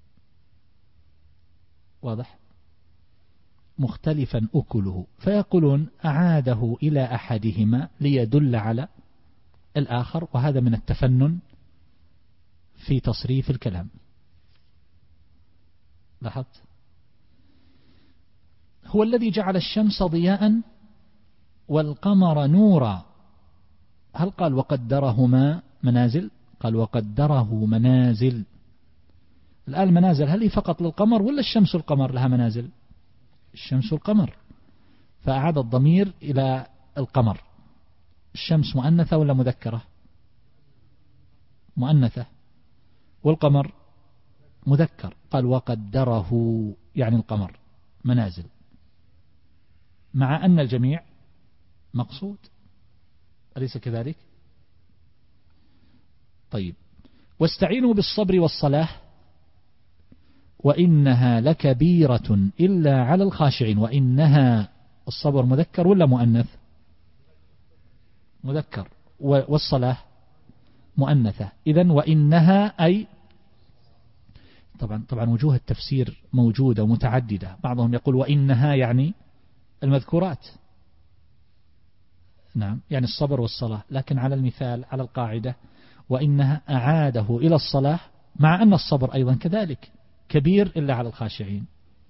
واضح؟ مختلفا أكله، فيقولون أعاده إلى أحدهما ليدل على الآخر، وهذا من التفنن في تصريف الكلام. لاحظت؟ هو الذي جعل الشمس ضياء والقمر نورا. هل قال وقدرهما منازل؟ قال وقدره منازل. الآن المنازل هل هي فقط للقمر ولا الشمس والقمر لها منازل؟ الشمس والقمر، فأعاد الضمير إلى القمر. الشمس مؤنثة ولا مذكرة؟ مؤنثة. والقمر مذكر، قال وقدره يعني القمر منازل، مع أن الجميع مقصود، أليس كذلك؟ طيب، واستعينوا بالصبر والصلاة وإنها لكبيرة إلا على الخاشعين. وإنها، الصبر مذكر ولا مؤنث؟ مذكر، والصلاة مؤنثة. إذن وإنها أي طبعا وجوه التفسير موجودة ومتعددة. بعضهم يقول وإنها يعني المذكورات، نعم، يعني الصبر والصلاة، لكن على المثال، على القاعدة، وإنها أعاده إلى الصلاة، مع أن الصبر أيضا كذلك كبير إلا على الخاشعين،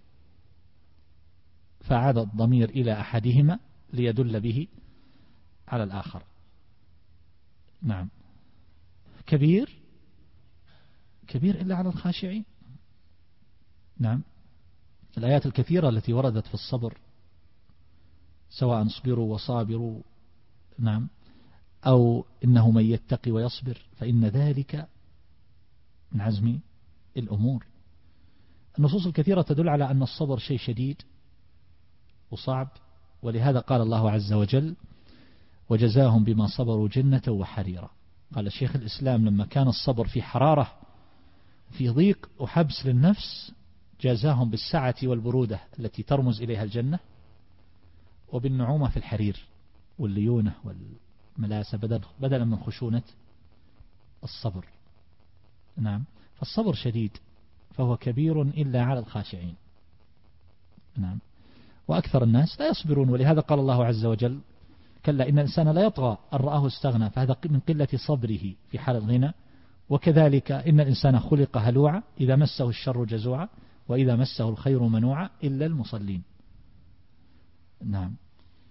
فأعاد الضمير إلى أحدهما ليدل به على الآخر. نعم، كبير إلا على الخاشعين. نعم، الآيات الكثيرة التي وردت في الصبر، سواء اصبروا وصابروا، نعم، أو إنه من يتقي ويصبر فإن ذلك من عزم الأمور. النصوص الكثيرة تدل على أن الصبر شيء شديد وصعب، ولهذا قال الله عز وجل وجزاهم بما صبروا جنة وحريرا. قال الشيخ الإسلام لما كان الصبر في حرارة في ضيق وحبس للنفس، جازاهم بالسعة والبرودة التي ترمز إليها الجنة، وبالنعومة في الحرير والليونة والملاسة بدلا من خشونة الصبر. نعم، فالصبر شديد، فهو كبير إلا على الخاشعين. نعم، وأكثر الناس لا يصبرون، ولهذا قال الله عز وجل كلا إن الإنسان لا يطغى أن رآه استغنى، فهذا من قلة صبره في حال الغنى. وكذلك إن الإنسان خلق هلوعا إذا مسه الشر جزوعا وإذا مسه الخير منوعا إلا المصلين. نعم،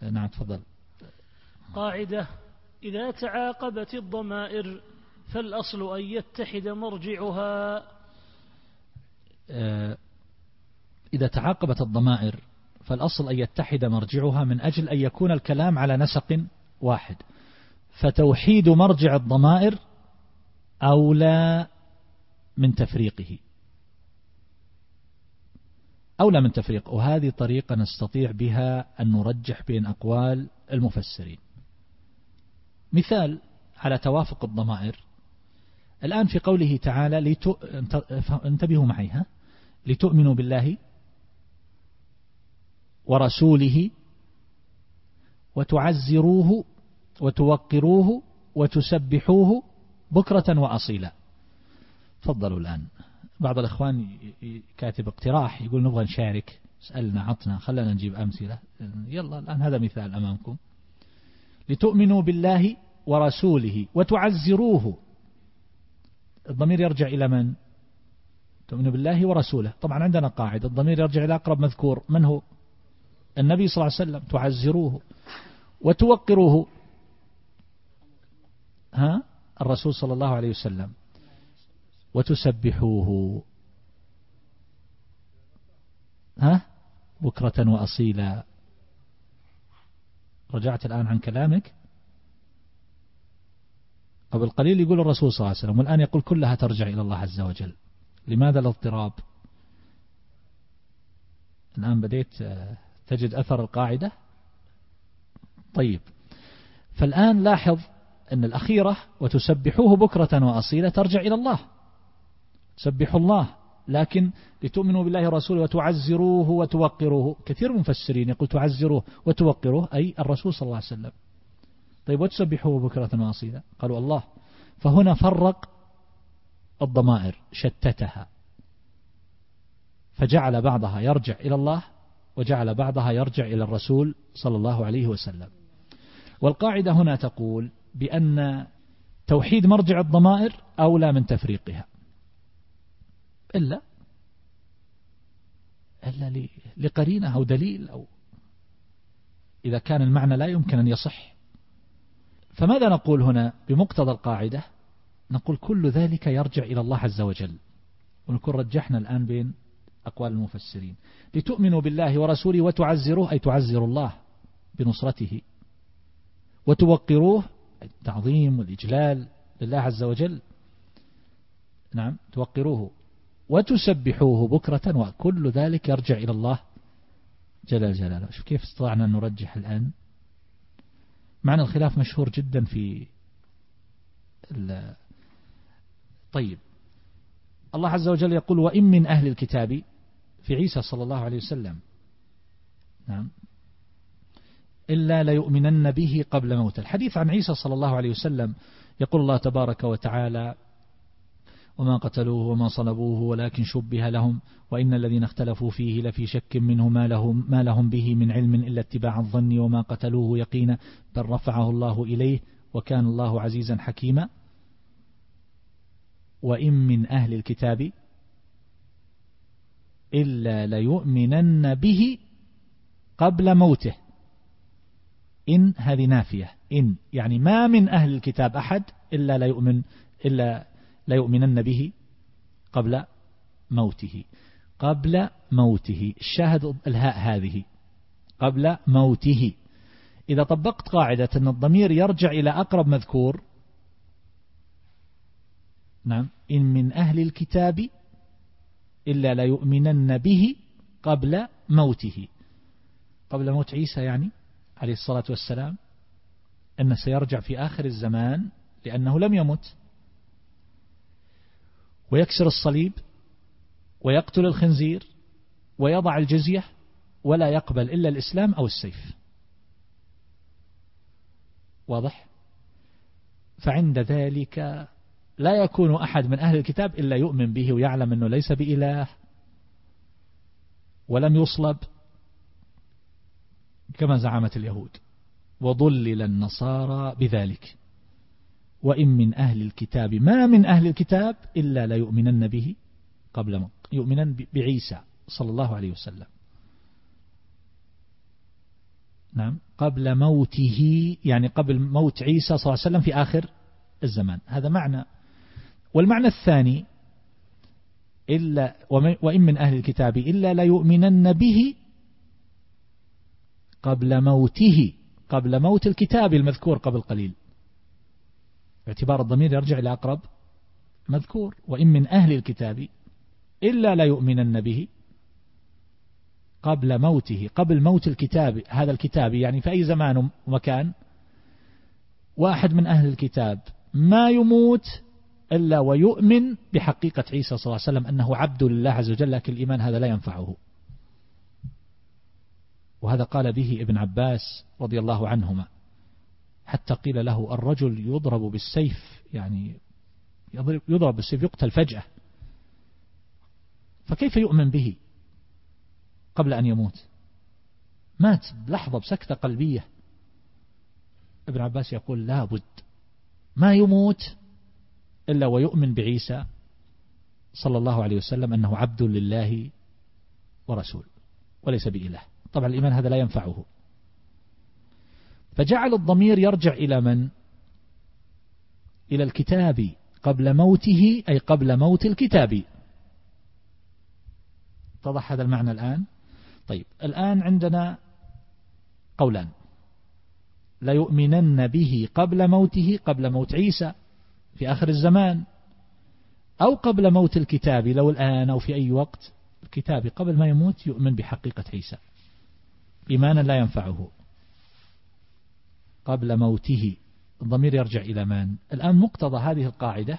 نعم تفضل. قاعدة: إذا تعاقبت الضمائر فالأصل أن يتحد مرجعها. إذا تعاقبت الضمائر فالأصل أن يتحد مرجعها من أجل أن يكون الكلام على نسق واحد، فتوحيد مرجع الضمائر أولى من تفريقه، أولى من تفريقه. وهذه طريقة نستطيع بها أن نرجح بين أقوال المفسرين. مثال على توافق الضمائر الآن في قوله تعالى انتبهوا معي لتؤمنوا بالله ورسوله وتعزروه وتوقروه وتسبحوه بكرة وأصيلا. تفضلوا الآن. بعض الأخوان كاتب اقتراح يقول نبغى نشارك، سألنا عطنا خلنا نجيب أمثلة. يلا الآن هذا مثال أمامكم: لتؤمنوا بالله ورسوله وتعزروه. الضمير يرجع إلى من؟ تؤمنوا بالله ورسوله. طبعا عندنا قاعدة الضمير يرجع إلى أقرب مذكور، من هو؟ النبي صلى الله عليه وسلم. تعزروه وتوقروه، الرسول صلى الله عليه وسلم. وتسبحوه بكرة وأصيلا. رجعت الآن عن كلامك. قبل قليل يقول الرسول صلى الله عليه وسلم، والآن يقول كلها ترجع إلى الله عز وجل. لماذا الاضطراب؟ الآن بديت تجد أثر القاعدة. طيب، فالآن لاحظ أن الأخيرة وتسبحوه بكرة وأصيلا ترجع إلى الله، تسبحوا الله. لكن لتؤمنوا بالله ورسوله وتعزروه وتوقروه، كثير من المفسرين يقول تعزروه وتوقروه أي الرسول صلى الله عليه وسلم. طيب وتسبحوه بكرة وأصيلا، قالوا الله. فهنا فرق الضمائر، شتتها، فجعل بعضها يرجع إلى الله وجعل بعضها يرجع إلى الرسول صلى الله عليه وسلم. والقاعدة هنا تقول بأن توحيد مرجع الضمائر أولى من تفريقها، إلا لقرينة أو دليل، أو إذا كان المعنى لا يمكن أن يصح. فماذا نقول هنا بمقتضى القاعدة؟ نقول كل ذلك يرجع إلى الله عز وجل. ونكون رجحنا الآن بين أقوال المفسرين. لتؤمنوا بالله ورسوله وتعزروه أي تعزروا الله بنصرته، وتوقروه التعظيم والإجلال لله عز وجل، نعم توقروه، وتسبحوه بكرة، وكل ذلك يرجع إلى الله جل جلاله. شوف كيف استطعنا أن نرجح الآن. معنى الخلاف مشهور جدا في طيب، الله عز وجل يقول وإن من أهل الكتاب في عيسى صلى الله عليه وسلم، نعم، إلا ليؤمنن به قبل موته. الحديث عن عيسى صلى الله عليه وسلم يقول الله تبارك وتعالى وما قتلوه وما صلبوه ولكن شبه لهم وإن الذين اختلفوا فيه لفي شك منه ما لهم به من علم إلا اتباع الظن وما قتلوه يقينا بل رفعه الله إليه وكان الله عزيزا حكيما. وإن من أهل الكتاب إلا ليؤمنن به قبل موته. إن هذه نافية، إن يعني ما من أهل الكتاب أحد إلا ليؤمنن به قبل موته. قبل موته، الشاهد الهاء هذه قبل موته. إذا طبقت قاعدة أن الضمير يرجع إلى أقرب مذكور، نعم، إن من أهل الكتاب إلا ليؤمنن به قبل موته. قبل موت عيسى يعني عليه الصلاة والسلام، أنه سيرجع في آخر الزمان لأنه لم يمت، ويكسر الصليب ويقتل الخنزير ويضع الجزية ولا يقبل إلا الإسلام أو السيف. واضح؟ فعند ذلك لا يكون أحد من أهل الكتاب إلا يؤمن به ويعلم أنه ليس بإله ولم يصلب كما زعمت اليهود، وضلل النصارى بذلك. وإن من أهل الكتاب، ما من أهل الكتاب إلا لا يؤمنن به قبل موت، يؤمنن بعيسى صلى الله عليه وسلم. نعم قبل موته، يعني قبل موت عيسى صلى الله عليه وسلم في آخر الزمان، هذا معنى. والمعنى الثاني إلا وإن من أهل الكتاب إلا ليؤمنن به قبل موته، قبل موت الكتاب المذكور قبل قليل، باعتبار الضمير يرجع إلى أقرب مذكور. وإن من أهل الكتاب إلا ليؤمنن به قبل موته، قبل موت الكتاب، هذا الكتاب يعني في أي زمان ومكان واحد من أهل الكتاب ما يموت إلا ويؤمن بحقيقة عيسى صلى الله عليه وسلم أنه عبد لله عز وجل، لكن الإيمان هذا لا ينفعه. وهذا قال به ابن عباس رضي الله عنهما، حتى قيل له الرجل يضرب بالسيف، يعني يضرب بالسيف يقتل فجأة، فكيف يؤمن به قبل أن يموت؟ مات بلحظة بسكتة قلبية. ابن عباس يقول لا بد ما يموت إلا ويؤمن بعيسى صلى الله عليه وسلم أنه عبد لله ورسول وليس بإله. طبعا الإيمان هذا لا ينفعه. فجعل الضمير يرجع إلى من؟ إلى الكتاب قبل موته، أي قبل موت الكتاب. اتضح هذا المعنى الآن؟ طيب الآن عندنا قولان: لا يؤمنن به قبل موته، قبل موت عيسى في آخر الزمان، أو قبل موت الكتاب لو الآن أو في أي وقت الكتاب قبل ما يموت يؤمن بحقيقة عيسى إيمانا لا ينفعه قبل موته. الضمير يرجع إلى من؟ الآن مقتضى هذه القاعدة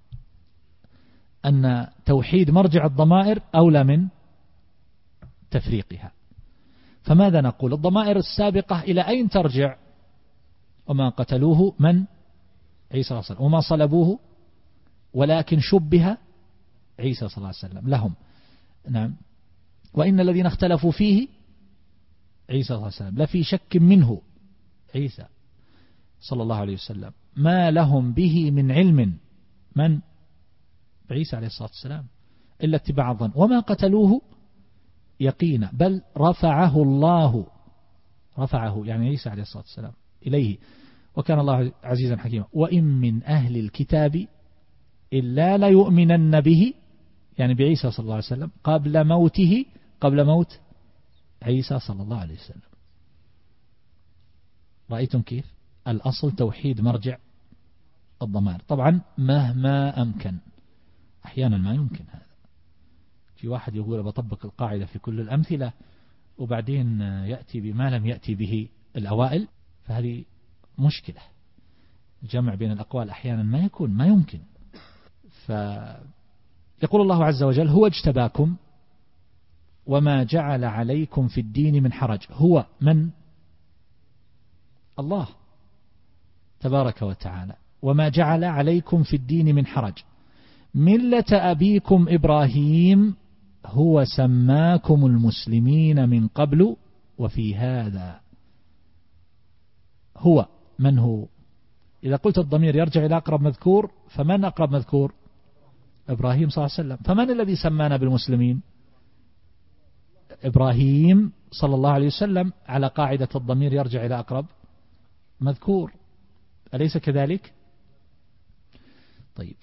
أن توحيد مرجع الضمائر أولى من تفريقها. فماذا نقول؟ الضمائر السابقة إلى أين ترجع؟ وما قتلوه من؟ عيسى صلى الله عليه وسلم. وما صلبوه ولكن شبه عيسى صلى الله عليه وسلم لهم. نعم. وإن الذين اختلفوا فيه عيسى صلى الله عليه وسلم لفي شك منه عيسى صلى الله عليه وسلم ما لهم به من علم من؟ عيسى عليه الصلاة والسلام إلا اتباع الظن وما قتلوه يقينا بل رفعه الله، رفعه يعني عيسى عليه الصلاة والسلام إليه، وكان الله عزيزا حكيما. وإن من أهل الكتاب إلا ليؤمنن به، يعني بعيسى صلى الله عليه وسلم قبل موته، قبل موت عيسى صلى الله عليه وسلم. رأيتم كيف؟ الأصل توحيد مرجع الضمائر. طبعا مهما أمكن، أحيانا ما يمكن هذا. في واحد يقول بطبق القاعدة في كل الأمثلة وبعدين يأتي بما لم يأتي به الأوائل، فهذه مشكلة. الجمع بين الأقوال أحيانا ما يمكن. فيقول الله عز وجل: هو اجتباكم وما جعل عليكم في الدين من حرج. هو من؟ الله تبارك وتعالى. وما جعل عليكم في الدين من حرج ملة أبيكم إبراهيم هو سماكم المسلمين من قبل وفي هذا. هو من هو؟ إذا قلت الضمير يرجع إلى أقرب مذكور، فمن أقرب مذكور؟ إبراهيم صلى الله عليه وسلم. فمن الذي سمانا بالمسلمين؟ إبراهيم صلى الله عليه وسلم، على قاعدة الضمير يرجع إلى أقرب مذكور، أليس كذلك؟ طيب،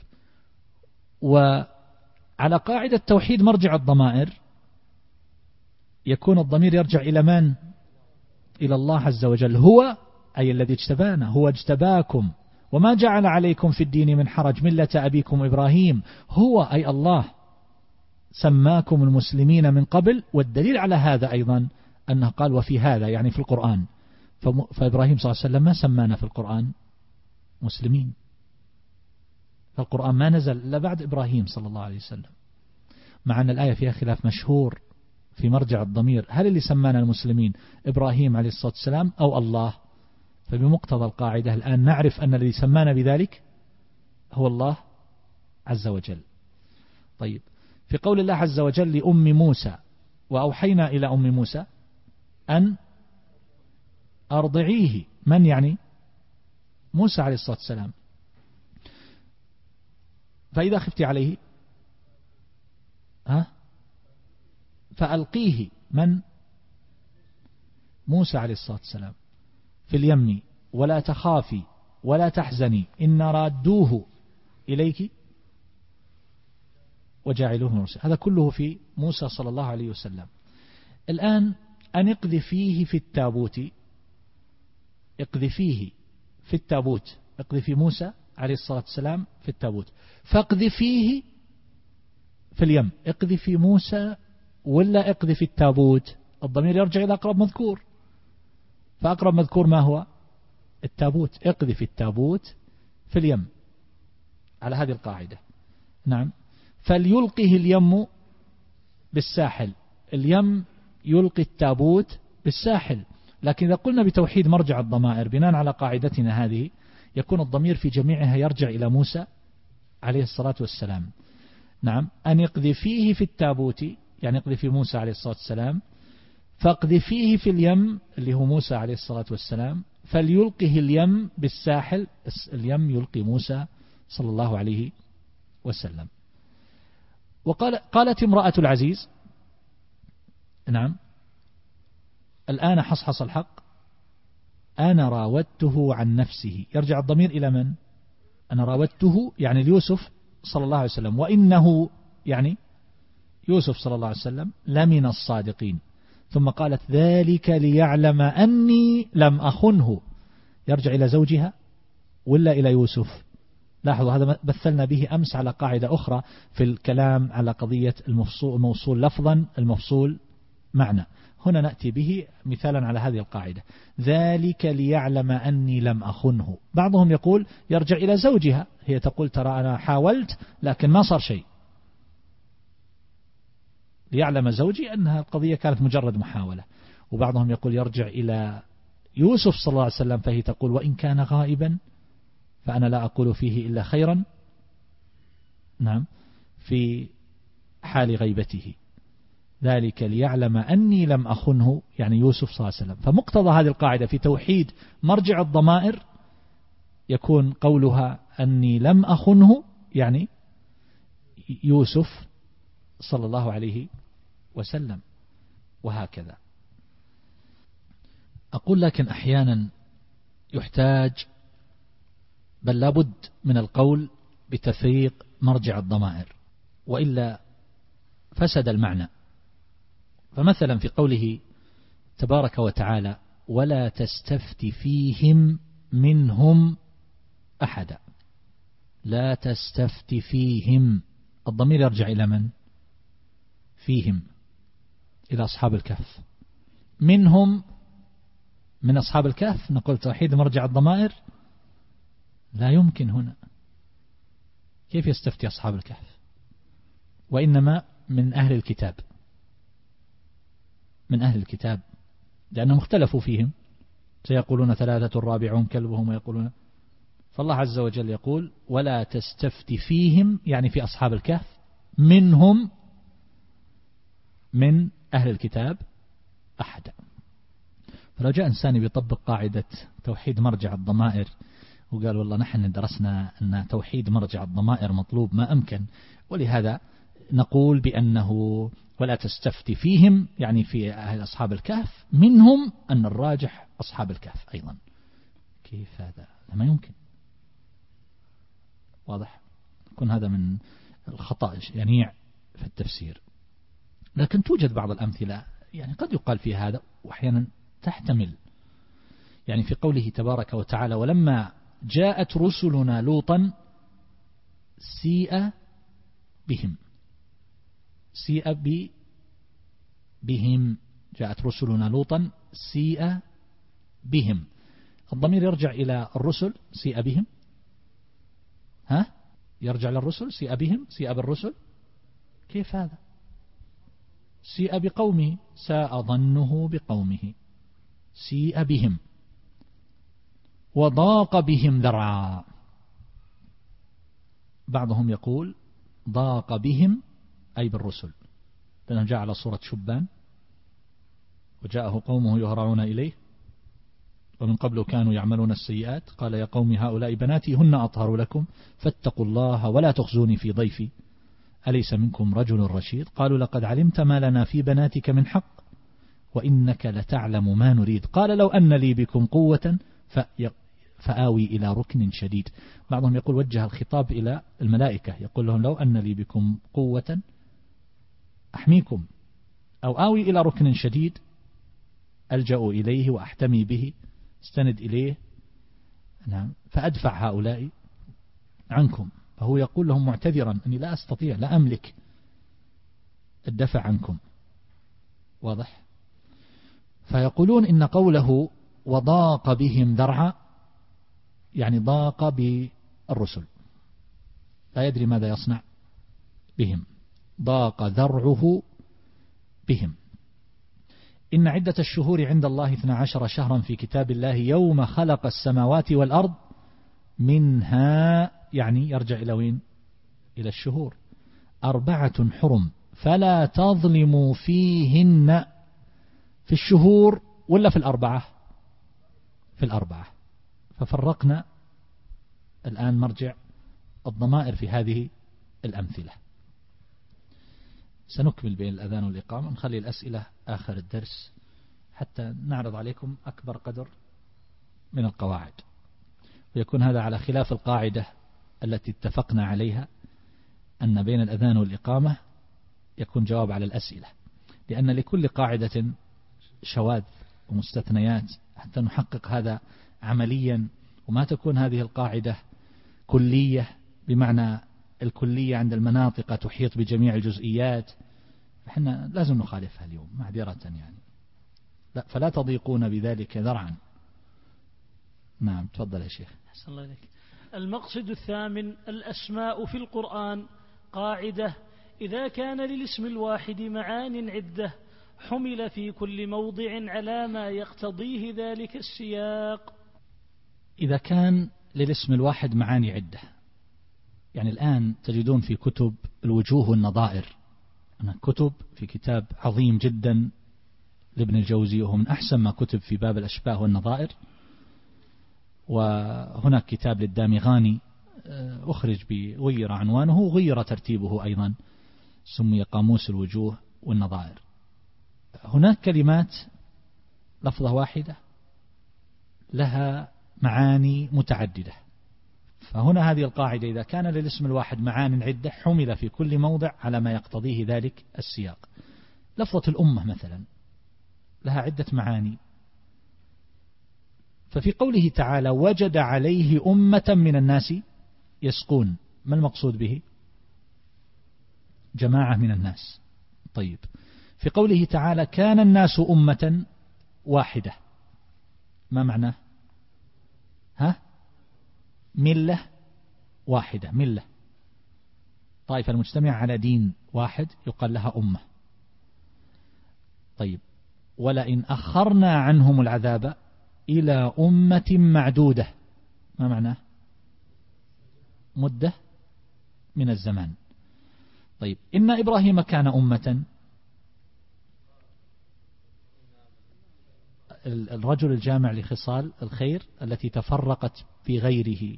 وعلى قاعدة توحيد مرجع الضمائر يكون الضمير يرجع إلى من؟ إلى الله عز وجل. هو أي الذي اجتبانا، هو اجتباكم وما جعل عليكم في الدين من حرج ملة أبيكم إبراهيم. هو أي الله سماكم المسلمين من قبل. والدليل على هذا أيضا أنه قال وفي هذا، يعني في القرآن. فإبراهيم صلى الله عليه وسلم ما سمانا في القرآن مسلمين، فالقرآن ما نزل إلا بعد إبراهيم صلى الله عليه وسلم، مع أن الآية فيها خلاف مشهور في مرجع الضمير، هل اللي سمانا المسلمين إبراهيم عليه الصلاة والسلام أو الله؟ فبمقتضى القاعدة الآن نعرف أن الذي سمانا بذلك هو الله عز وجل. طيب، في قول الله عز وجل لأم موسى: وأوحينا إلى أم موسى أن أرضعيه. من يعني؟ موسى عليه الصلاة والسلام. فإذا خفت عليه فألقيه. من؟ موسى عليه الصلاة والسلام في اليم ولا تخافي ولا تحزني إن رادوه إليك وجاعلوه من رسل، هذا كله في موسى صلى الله عليه وسلم. الآن أن اقذفيه في التابوت، اقذفيه في التابوت، اقذفي موسى عليه الصلاة والسلام في التابوت، فاقذفيه في اليم، اقذفي موسى ولا اقذفي التابوت؟ الضمير يرجع إلى أقرب مذكور، فأقرب مذكور ما هو؟ التابوت، اقذفي التابوت في اليم على هذه القاعدة. نعم. فليلقه اليم بالساحل، اليم يلقي التابوت بالساحل. لكن إذا قلنا بتوحيد مرجع الضمائر بناء على قاعدتنا هذه، يكون الضمير في جميعها يرجع إلى موسى عليه الصلاة والسلام. نعم. أن يقذفيه في التابوت يعني يقذفي موسى عليه الصلاة والسلام، فاقذفيه في اليم اللي هو موسى عليه الصلاة والسلام، فليلقه اليم بالساحل، اليم يلقي موسى صلى الله عليه وسلم. قالت امرأة العزيز، نعم، الآن حصحص الحق، أنا راودته عن نفسه، يرجع الضمير إلى من؟ أنا راودته يعني ليوسف صلى الله عليه وسلم، وإنه يعني يوسف صلى الله عليه وسلم لمن الصادقين. ثم قالت ذلك ليعلم أني لم أخنه، يرجع إلى زوجها ولا إلى يوسف؟ لاحظوا هذا مثلنا به أمس على قاعدة أخرى في الكلام على قضية الموصول لفظا المفصول معنى، هنا نأتي به مثالا على هذه القاعدة، ذلك ليعلم أني لم أخنه. بعضهم يقول يرجع إلى زوجها، هي تقول ترى أنا حاولت لكن ما صار شيء، ليعلم زوجي أنها القضية كانت مجرد محاولة. وبعضهم يقول يرجع إلى يوسف صلى الله عليه وسلم، فهي تقول وإن كان غائبا فأنا لا أقول فيه إلا خيرا، نعم، في حال غيبته، ذلك ليعلم أني لم أخنه يعني يوسف صلى الله عليه وسلم. فمقتضى هذه القاعدة في توحيد مرجع الضمائر يكون قولها أني لم أخنه يعني يوسف صلى الله عليه وسلم، وهكذا. أقول لكن أحيانا يحتاج بل لابد من القول بتفريق مرجع الضمائر، وإلا فسد المعنى. فمثلا في قوله تبارك وتعالى ولا تستفت فيهم منهم أحدا، لا تستفت فيهم، الضمير يرجع إلى من؟ فيهم، إلى أصحاب الكهف. منهم من أصحاب الكهف، نقول توحيد مرجع الضمائر لا يمكن هنا، كيف يستفتي أصحاب الكهف؟ وإنما من أهل الكتاب، من أهل الكتاب، لأنهم اختلفوا فيهم، سيقولون ثلاثة رابعهم كلبهم ويقولون، فالله عز وجل يقول ولا تستفت فيهم يعني في أصحاب الكهف منهم من أهل الكتاب أحدا. فلو جاء إنسان بيطبق قاعدة توحيد مرجع الضمائر وقال والله نحن درسنا أن توحيد مرجع الضمائر مطلوب ما أمكن، ولهذا نقول بأنه ولا تستفت فيهم يعني في أهل أصحاب الكهف منهم أن الراجح أصحاب الكهف أيضا، كيف هذا؟ ما يمكن، واضح؟ يكون هذا من الخطأ ينيع في التفسير. لكن توجد بعض الأمثلة يعني قد يقال في هذا، وأحيانا تحتمل، يعني في قوله تبارك وتعالى ولما جاءت رسلنا لوطا سيء بهم، سيء بهم، جاءت رسلنا لوطا سيء بهم، الضمير يرجع إلى الرسل، سيء بهم، ها يرجع للرسل، سيء بهم، سيء بالرسل، كيف هذا؟ سيء بقومه، ساء ظنه بقومه، سيء بهم، وضاق بهم ذرعا، بعضهم يقول ضاق بهم أي بالرسل، لأنه جاء على صورة شبان وجاءه قومه يهرعون إليه ومن قبل كانوا يعملون السيئات، قال يا قوم هؤلاء بناتي هن أطهر لكم فاتقوا الله ولا تخزوني في ضيفي أليس منكم رجل رشيد، قالوا لقد علمت ما لنا في بناتك من حق وإنك لتعلم ما نريد. قال لو أن لي بكم قوة فآوي إلى ركن شديد. بعضهم يقول وجه الخطاب إلى الملائكة، يقول لهم لو أن لي بكم قوة أحميكم، أو آوي إلى ركن شديد ألجأ إليه وأحتمي به، استند إليه، نعم، فأدفع هؤلاء عنكم. فهو يقول لهم معتذرا أني لا أستطيع، لا أملك الدفع عنكم. واضح؟ فيقولون إن قوله وضاق بهم ذرعا يعني ضاق بالرسل، لا يدري ماذا يصنع بهم، ضاق ذرعه بهم. إن عدة الشهور عند الله 12 شهرا في كتاب الله يوم خلق السماوات والأرض منها، يعني يرجع إلى وين؟ إلى الشهور، 4 حرم فلا تظلموا فيهن. في الشهور ولا في الأربعة؟ في الأربعة. ففرقنا الآن مرجع الضمائر في هذه الأمثلة. سنكمل بين الأذان والإقامة، نخلي الأسئلة آخر الدرس حتى نعرض عليكم أكبر قدر من القواعد، ويكون هذا على خلاف القاعدة التي اتفقنا عليها أن بين الأذان والإقامة يكون جواب على الأسئلة، لأن لكل قاعدة شواذ ومستثنيات حتى نحقق هذا عمليا، وما تكون هذه القاعدة كلية بمعنى الكلية عند المناطق تحيط بجميع الجزئيات، فإحنا لازم نخالفها اليوم معذرة يعني. لا، فلا تضيقون بذلك ذرعا. نعم تفضل يا شيخ. أحسن الله إليك. المقصد الثامن: الأسماء في القرآن. قاعدة: إذا كان للاسم الواحد معان عدة حمل في كل موضع على ما يقتضيه ذلك السياق. إذا كان للاسم الواحد معاني عدة، يعني الآن تجدون في كتب الوجوه والنظائر، أنا كتب في كتاب عظيم جدا لابن الجوزي وهو من أحسن ما كتب في باب الأشباه والنظائر، وهناك كتاب للدامغاني أخرج غير عنوانه وغير ترتيبه أيضا، سمي قاموس الوجوه والنظائر. هناك كلمات لفظة واحدة لها معاني متعددة، فهنا هذه القاعدة: إذا كان للاسم الواحد معان عدة حمل في كل موضع على ما يقتضيه ذلك السياق. لفظة الأمة مثلا لها عدة معاني، ففي قوله تعالى وجد عليه أمة من الناس يسقون، ما المقصود به؟ جماعة من الناس. طيب، في قوله تعالى كان الناس أمة واحدة، ما معناه؟ ملة واحدة، ملة طائفة المجتمع على دين واحد يقال لها أمة. طيب، ولئن أخرنا عنهم العذاب إلى أمة معدودة، ما معناه؟ مدة من الزمان. طيب، إن إبراهيم كان أمة، الرجل الجامع لخصال الخير التي تفرقت في غيره.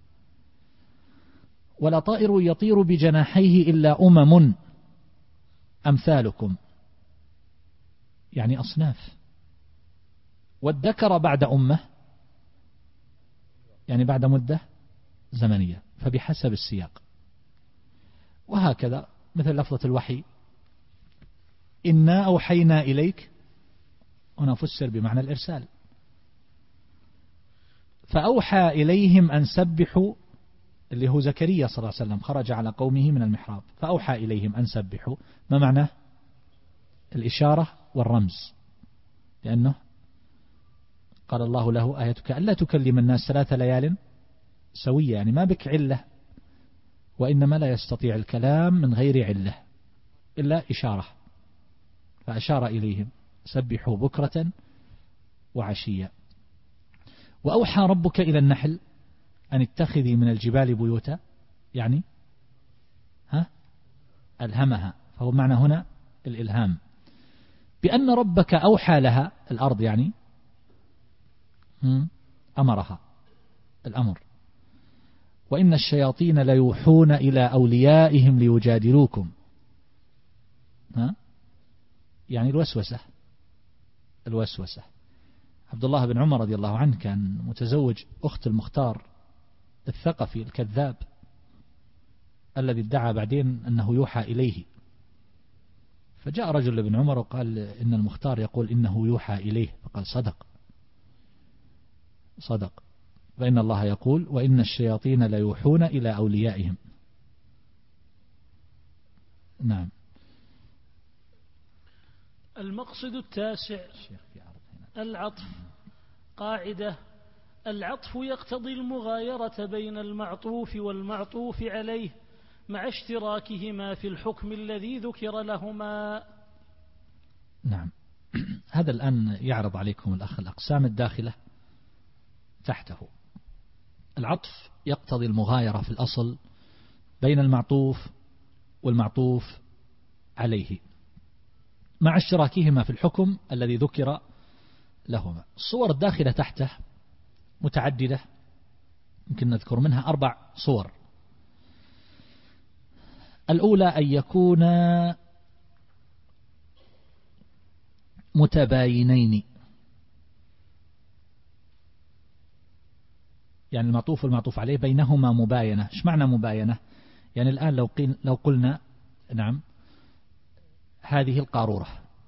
ولا طائر يطير بجناحيه إلا أمم أمثالكم، يعني أصناف. والذكر بعد أمة يعني بعد مدة زمنية، فبحسب السياق. وهكذا مثل لفظة الوحي: إنا أوحينا إليك، هنا فسر بمعنى الإرسال. فأوحى إليهم أن سبحوا، اللي هو زكريا صلى الله عليه وسلم خرج على قومه من المحراب، فأوحى إليهم أن سبحوا، ما معناه؟ الإشارة والرمز، لأنه قال الله له آيتك ألا تكلم الناس 3 ليال سوية، يعني ما بك علة، وإنما لا يستطيع الكلام من غير علة إلا إشارة، فأشار إليهم سبحوا بكرة وعشية. وأوحى ربك إلى النحل أن اتخذي من الجبال بيوتا، يعني ألهمها، فهو معنى هنا الإلهام، بأن ربك أوحى لها، الأرض يعني أمرها الأمر. وإن الشياطين ليوحون إلى أوليائهم ليجادلوكم، يعني الوسوسة الوسوسة. عبد الله بن عمر رضي الله عنه كان متزوج أخت المختار الثقفي الكذاب الذي ادعى بعدين أنه يوحى إليه، فجاء رجل لابن عمر وقال إن المختار يقول إنه يوحى إليه، فقال صدق، فإن الله يقول وإن الشياطين ليوحون إلى أوليائهم. نعم. المقصد التاسع العطف. قاعدة: العطف يقتضي المغايرة بين المعطوف والمعطوف عليه مع اشتراكهما في الحكم الذي ذكر لهما. نعم. هذا الآن يعرض عليكم الأخ الأقسام الداخلة تحته. العطف يقتضي المغايرة في الأصل بين المعطوف والمعطوف عليه مع اشتراكهما في الحكم الذي ذكر لهما. الصور الداخلة تحته متعددة، يمكن نذكر منها 4 صور. الأولى أن يكون متباينين، يعني المعطوف والمعطوف عليه بينهما مباينة. ايش معنى مباينة؟ يعني الآن لو قلنا نعم هذه القارورة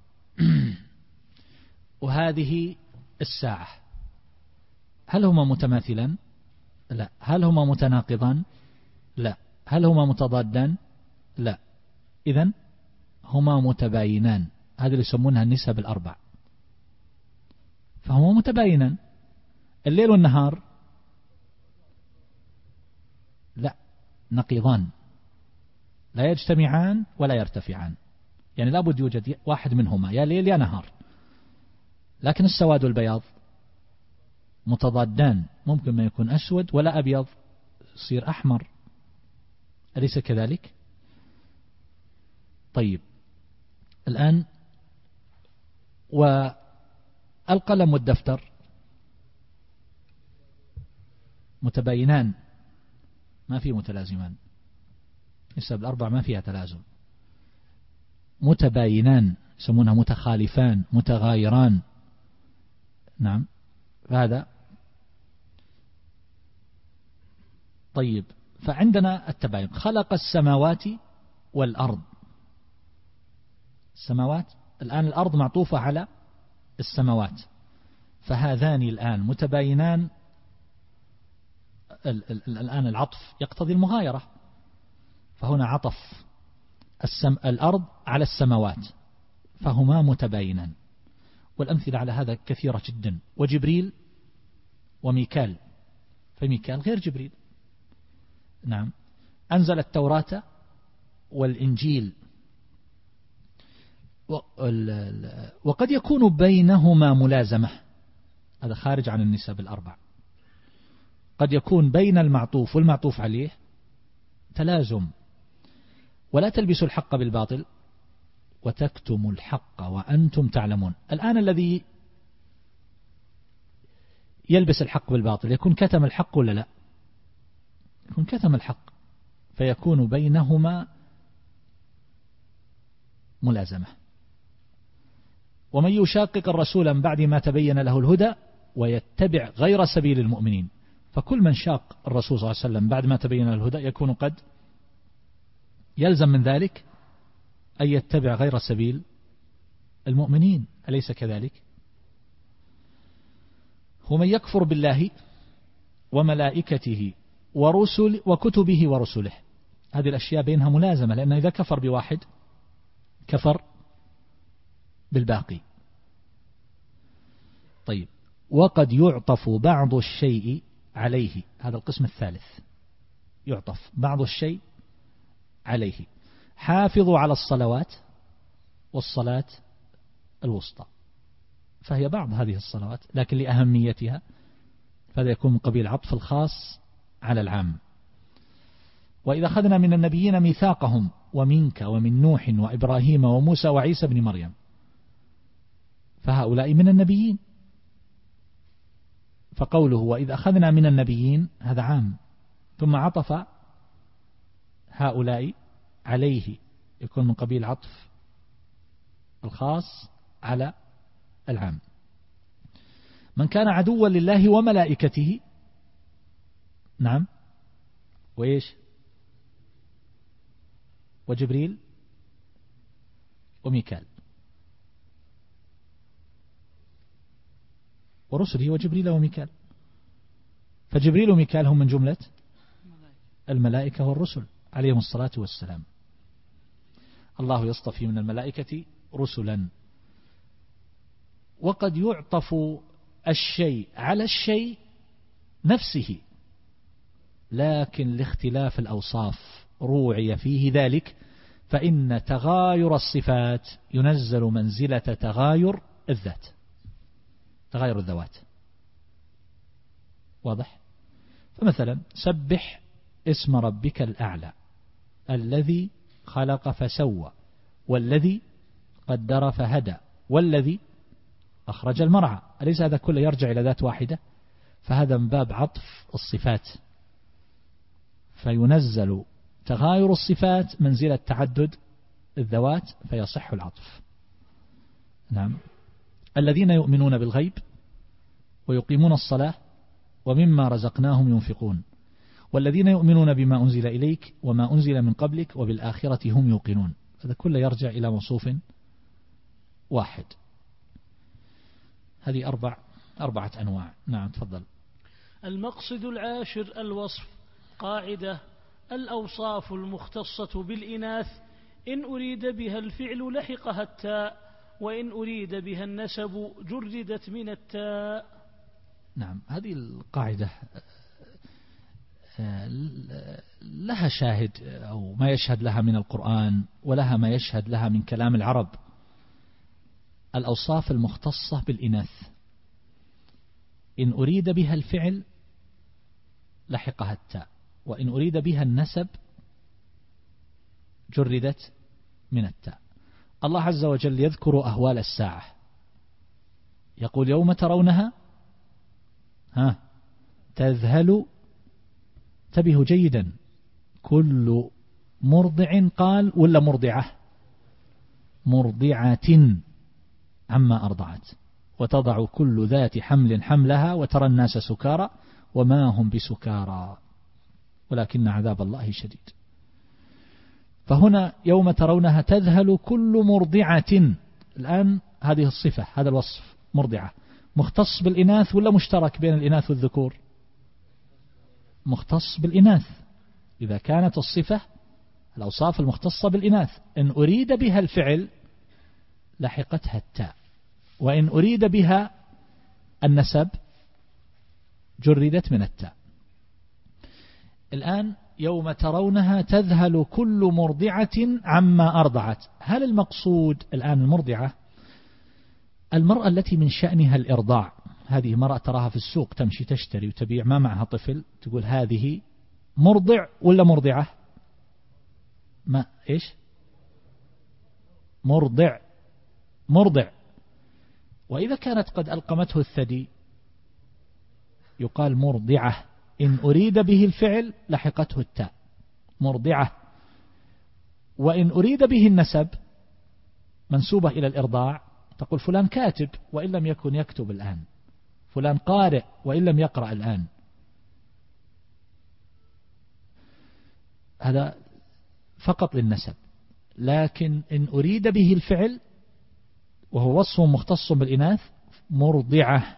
وهذه الساعة، هل هما متماثلان؟ لا. هل هما متناقضان؟ لا. هل هما متضادان؟ لا. إذن هما متباينان، هذه اللي يسمونها النسب الأربع، فهما متباينان. الليل والنهار لا، نقيضان، لا يجتمعان ولا يرتفعان، يعني لابد يوجد واحد منهما يا ليل يا نهار. لكن السواد والبياض متضادان، ممكن ما يكون أسود ولا أبيض يصير أحمر، أليس كذلك؟ طيب الآن والقلم والدفتر متباينان، ما في متلازمان، نسب الأربع ما فيها تلازم، متباينان يسمونها متخالفان متغايران. نعم هذا. طيب فعندنا التباين. خلق السماوات والأرض. السماوات الآن الأرض معطوفة على السماوات، فهذان الآن متباينان. الآن العطف يقتضي المغايرة، فهنا عطف الأرض على السماوات فهما متباينان. والأمثلة على هذا كثيرة جدا. وجبريل وميكال، فميكال غير جبريل. نعم. أنزل التوراة والإنجيل، وقد يكون بينهما ملازمة، هذا خارج عن النسب الأربع. قد يكون بين المعطوف والمعطوف عليه تلازم. ولا تلبسوا الحق بالباطل وتكتموا الحق وأنتم تعلمون. الآن الذي يلبس الحق بالباطل يكون كتم الحق ولا لا؟ يكون كتم الحق، فيكون بينهما ملازمة. ومن يشاقق الرسول من بعد ما تبين له الهدى ويتبع غير سبيل المؤمنين، فكل من شاق الرسول صلى الله عليه وسلم بعد ما تبين له الهدى يكون قد يلزم من ذلك أن يتبع غير سبيل المؤمنين، أليس كذلك؟ ومن يكفر بالله وملائكته وكتبه ورسله، هذه الأشياء بينها ملازمة، لأنه إذا كفر بواحد كفر بالباقي. طيب وقد يعطف بعض الشيء عليه، هذا القسم الثالث، يعطف بعض الشيء عليه. حافظوا على الصلوات والصلاة الوسطى، فهي بعض هذه الصلوات لكن لأهميتها، فهذا يكون من قبيل عطف الخاص على العام. وإذا أخذنا من النبيين ميثاقهم ومنك ومن نوح وإبراهيم وموسى وعيسى بن مريم، فهؤلاء من النبيين، فقوله وإذا أخذنا من النبيين هذا عام، ثم عطف هؤلاء عليه، يكون من قبيل عطف الخاص على العام. من كان عدوا لله وملائكته، نعم، وإيش، وجبريل وميكال ورسله وجبريل وميكال، فجبريل وميكال هم من جملة الملائكة والرسل عليهم الصلاة والسلام. الله يصطفي من الملائكة رسلا. وقد يعطف الشيء على الشيء نفسه، لكن لاختلاف الأوصاف روعي فيه ذلك، فإن تغاير الصفات ينزل منزلة تغاير الذات، تغاير الذوات. واضح؟ فمثلا سبح اسم ربك الأعلى الذي خلق فسوى والذي قدر فهدى والذي أخرج المرعى. أليس هذا كله يرجع إلى ذات واحدة؟ فهذا من باب عطف الصفات، فينزل تغاير الصفات منزلة تعدد الذوات فيصح العطف. نعم. الذين يؤمنون بالغيب ويقيمون الصلاة ومما رزقناهم ينفقون، والذين يؤمنون بما أنزل إليك وما أنزل من قبلك وبالآخرة هم يوقنون. هذا كله يرجع إلى موصوف واحد. هذه أربعة أنواع. نعم تفضل. المقصد العاشر الوصف. قاعدة: الأوصاف المختصة بالإناث إن أريد بها الفعل لحقها التاء، وإن أريد بها النسب جردت من التاء. نعم. هذه القاعدة لها شاهد أو ما يشهد لها من القرآن، ولها ما يشهد لها من كلام العرب. الأوصاف المختصة بالإناث إن أريد بها الفعل لحقها التاء، وإن أريد بها النسب جردت من التاء. الله عز وجل يذكر أهوال الساعة، يقول: يوم ترونها تذهل، انتبهوا جيدا، كل مرضع، قال ولا مرضعة؟ مرضعة عما أرضعت، وتضع كل ذات حمل حملها وترى الناس سكارى وما هم بسكارى ولكن عذاب الله شديد. فهنا يوم ترونها تذهل كل مرضعة. الآن هذه الصفة، هذا الوصف مرضعة، مختص بالإناث ولا مشترك بين الإناث والذكور؟ مختص بالإناث. إذا كانت الصفة الأوصاف المختصة بالإناث إن أريد بها الفعل لحقتها التاء، وإن أريد بها النسب جردت من التاء. الآن يوم ترونها تذهل كل مرضعة عما أرضعت. هل المقصود الآن المرضعة المرأة التي من شأنها الإرضاع؟ هذه مرأة تراها في السوق تمشي تشتري وتبيع، ما معها طفل، تقول هذه مرضع ولا مرضعة؟ ما إيش؟ مرضع. وإذا كانت قد ألقمته الثدي يقال مرضعة. إن أريد به الفعل لحقته التاء، مرضعة. وإن أريد به النسب منسوبة إلى الإرضاع تقول فلان كاتب وإن لم يكن يكتب الآن، فلان قارئ وإن لم يقرأ الآن. هذا فقط للنسب. لكن إن أريد به الفعل وهو وصف مختص بالإناث مرضعة.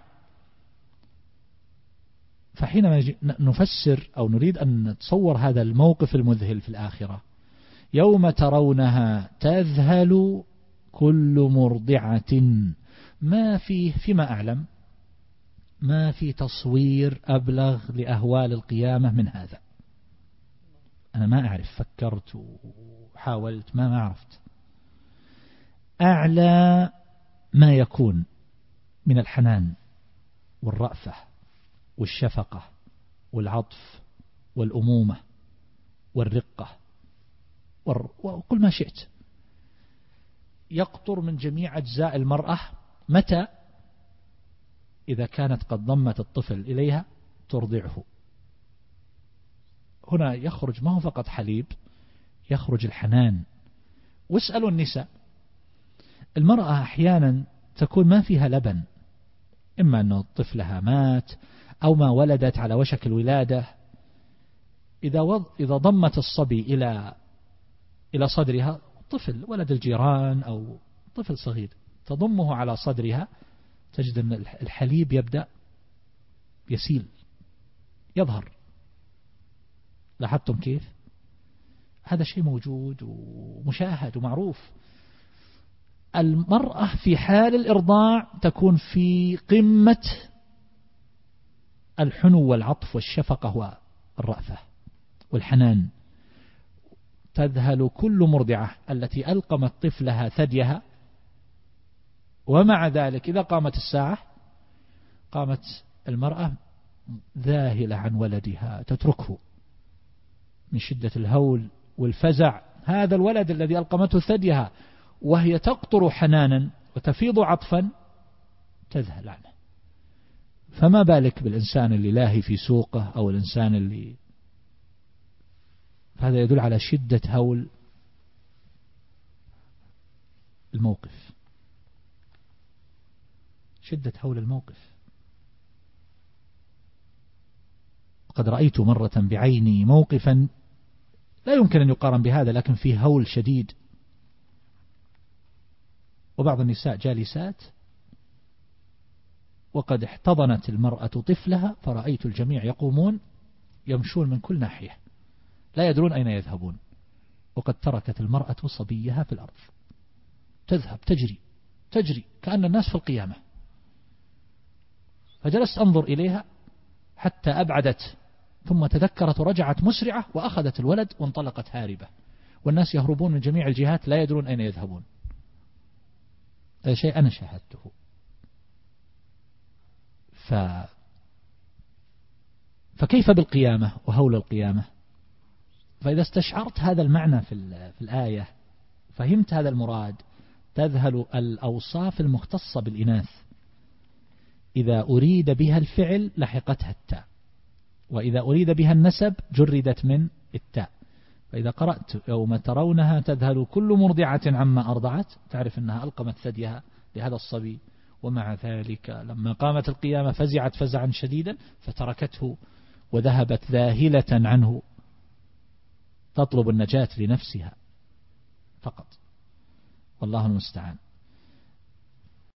فحينما نفسر أو نريد أن نتصور هذا الموقف المذهل في الآخرة، يوم ترونها تذهل كل مرضعة، ما فيما أعلم ما في تصوير أبلغ لأهوال القيامة من هذا. أنا ما أعرف، فكرت وحاولت ما عرفت. أعلى ما يكون من الحنان والرأفة والشفقة والعطف والأمومة والرقة وقل ما شئت يقطر من جميع أجزاء المرأة. متى؟ إذا كانت قد ضمت الطفل إليها ترضعه. هنا يخرج ما هو فقط حليب، يخرج الحنان. واسألوا النساء، المرأة أحيانا تكون ما فيها لبن، إما أنه طفلها مات أو ما ولدت على وشك الولادة، إذا ضمت الصبي إلى صدرها، طفل ولد الجيران أو طفل صغير، تضمه على صدرها، تجد أن الحليب يبدأ يسيل، يظهر. لاحظتم كيف؟ هذا شيء موجود ومشاهد ومعروف. المرأة في حال الإرضاع تكون في قمة الحنو والعطف والشفقة والرأفة والحنان. تذهل كل مرضعة التي ألقمت طفلها ثديها، ومع ذلك إذا قامت الساعة قامت المرأة ذاهلة عن ولدها، تتركه من شدة الهول والفزع. هذا الولد الذي ألقمته ثديها وهي تقطر حنانا وتفيض عطفا، تذهل عنه. فما بالك بالإنسان اللي لاهي في سوقه أو الإنسان اللي، هذا يدل على شدة هول الموقف، شدة هول الموقف. قد رأيت مرة بعيني موقفا لا يمكن أن يقارن بهذا، لكن فيه هول شديد. وبعض النساء جالسات وقد احتضنت المرأة طفلها، فرأيت الجميع يقومون يمشون من كل ناحية لا يدرون أين يذهبون، وقد تركت المرأة صبيها في الأرض، تذهب تجري كأن الناس في القيامة. فجلست أنظر إليها حتى أبعدت، ثم تذكرت ورجعت مسرعة وأخذت الولد وانطلقت هاربة، والناس يهربون من جميع الجهات لا يدرون أين يذهبون. هذا شيء أنا شاهدته. فكيف بالقيامة وهول القيامة؟ فإذا استشعرت هذا المعنى في الآية، فهمت هذا المراد، تذهل الأوصاف المختصة بالإناث إذا أريد بها الفعل لحقتها التاء، وإذا أريد بها النسب جردت من التاء. فإذا قرأت يوم ترونها تذهل كل مرضعة عما أرضعت، تعرف أنها ألقمت ثديها لهذا الصبي، ومع ذلك لما قامت القيامة فزعت فزعا شديدا فتركته وذهبت ذاهلة عنه تطلب النجاة لنفسها فقط، والله المستعان.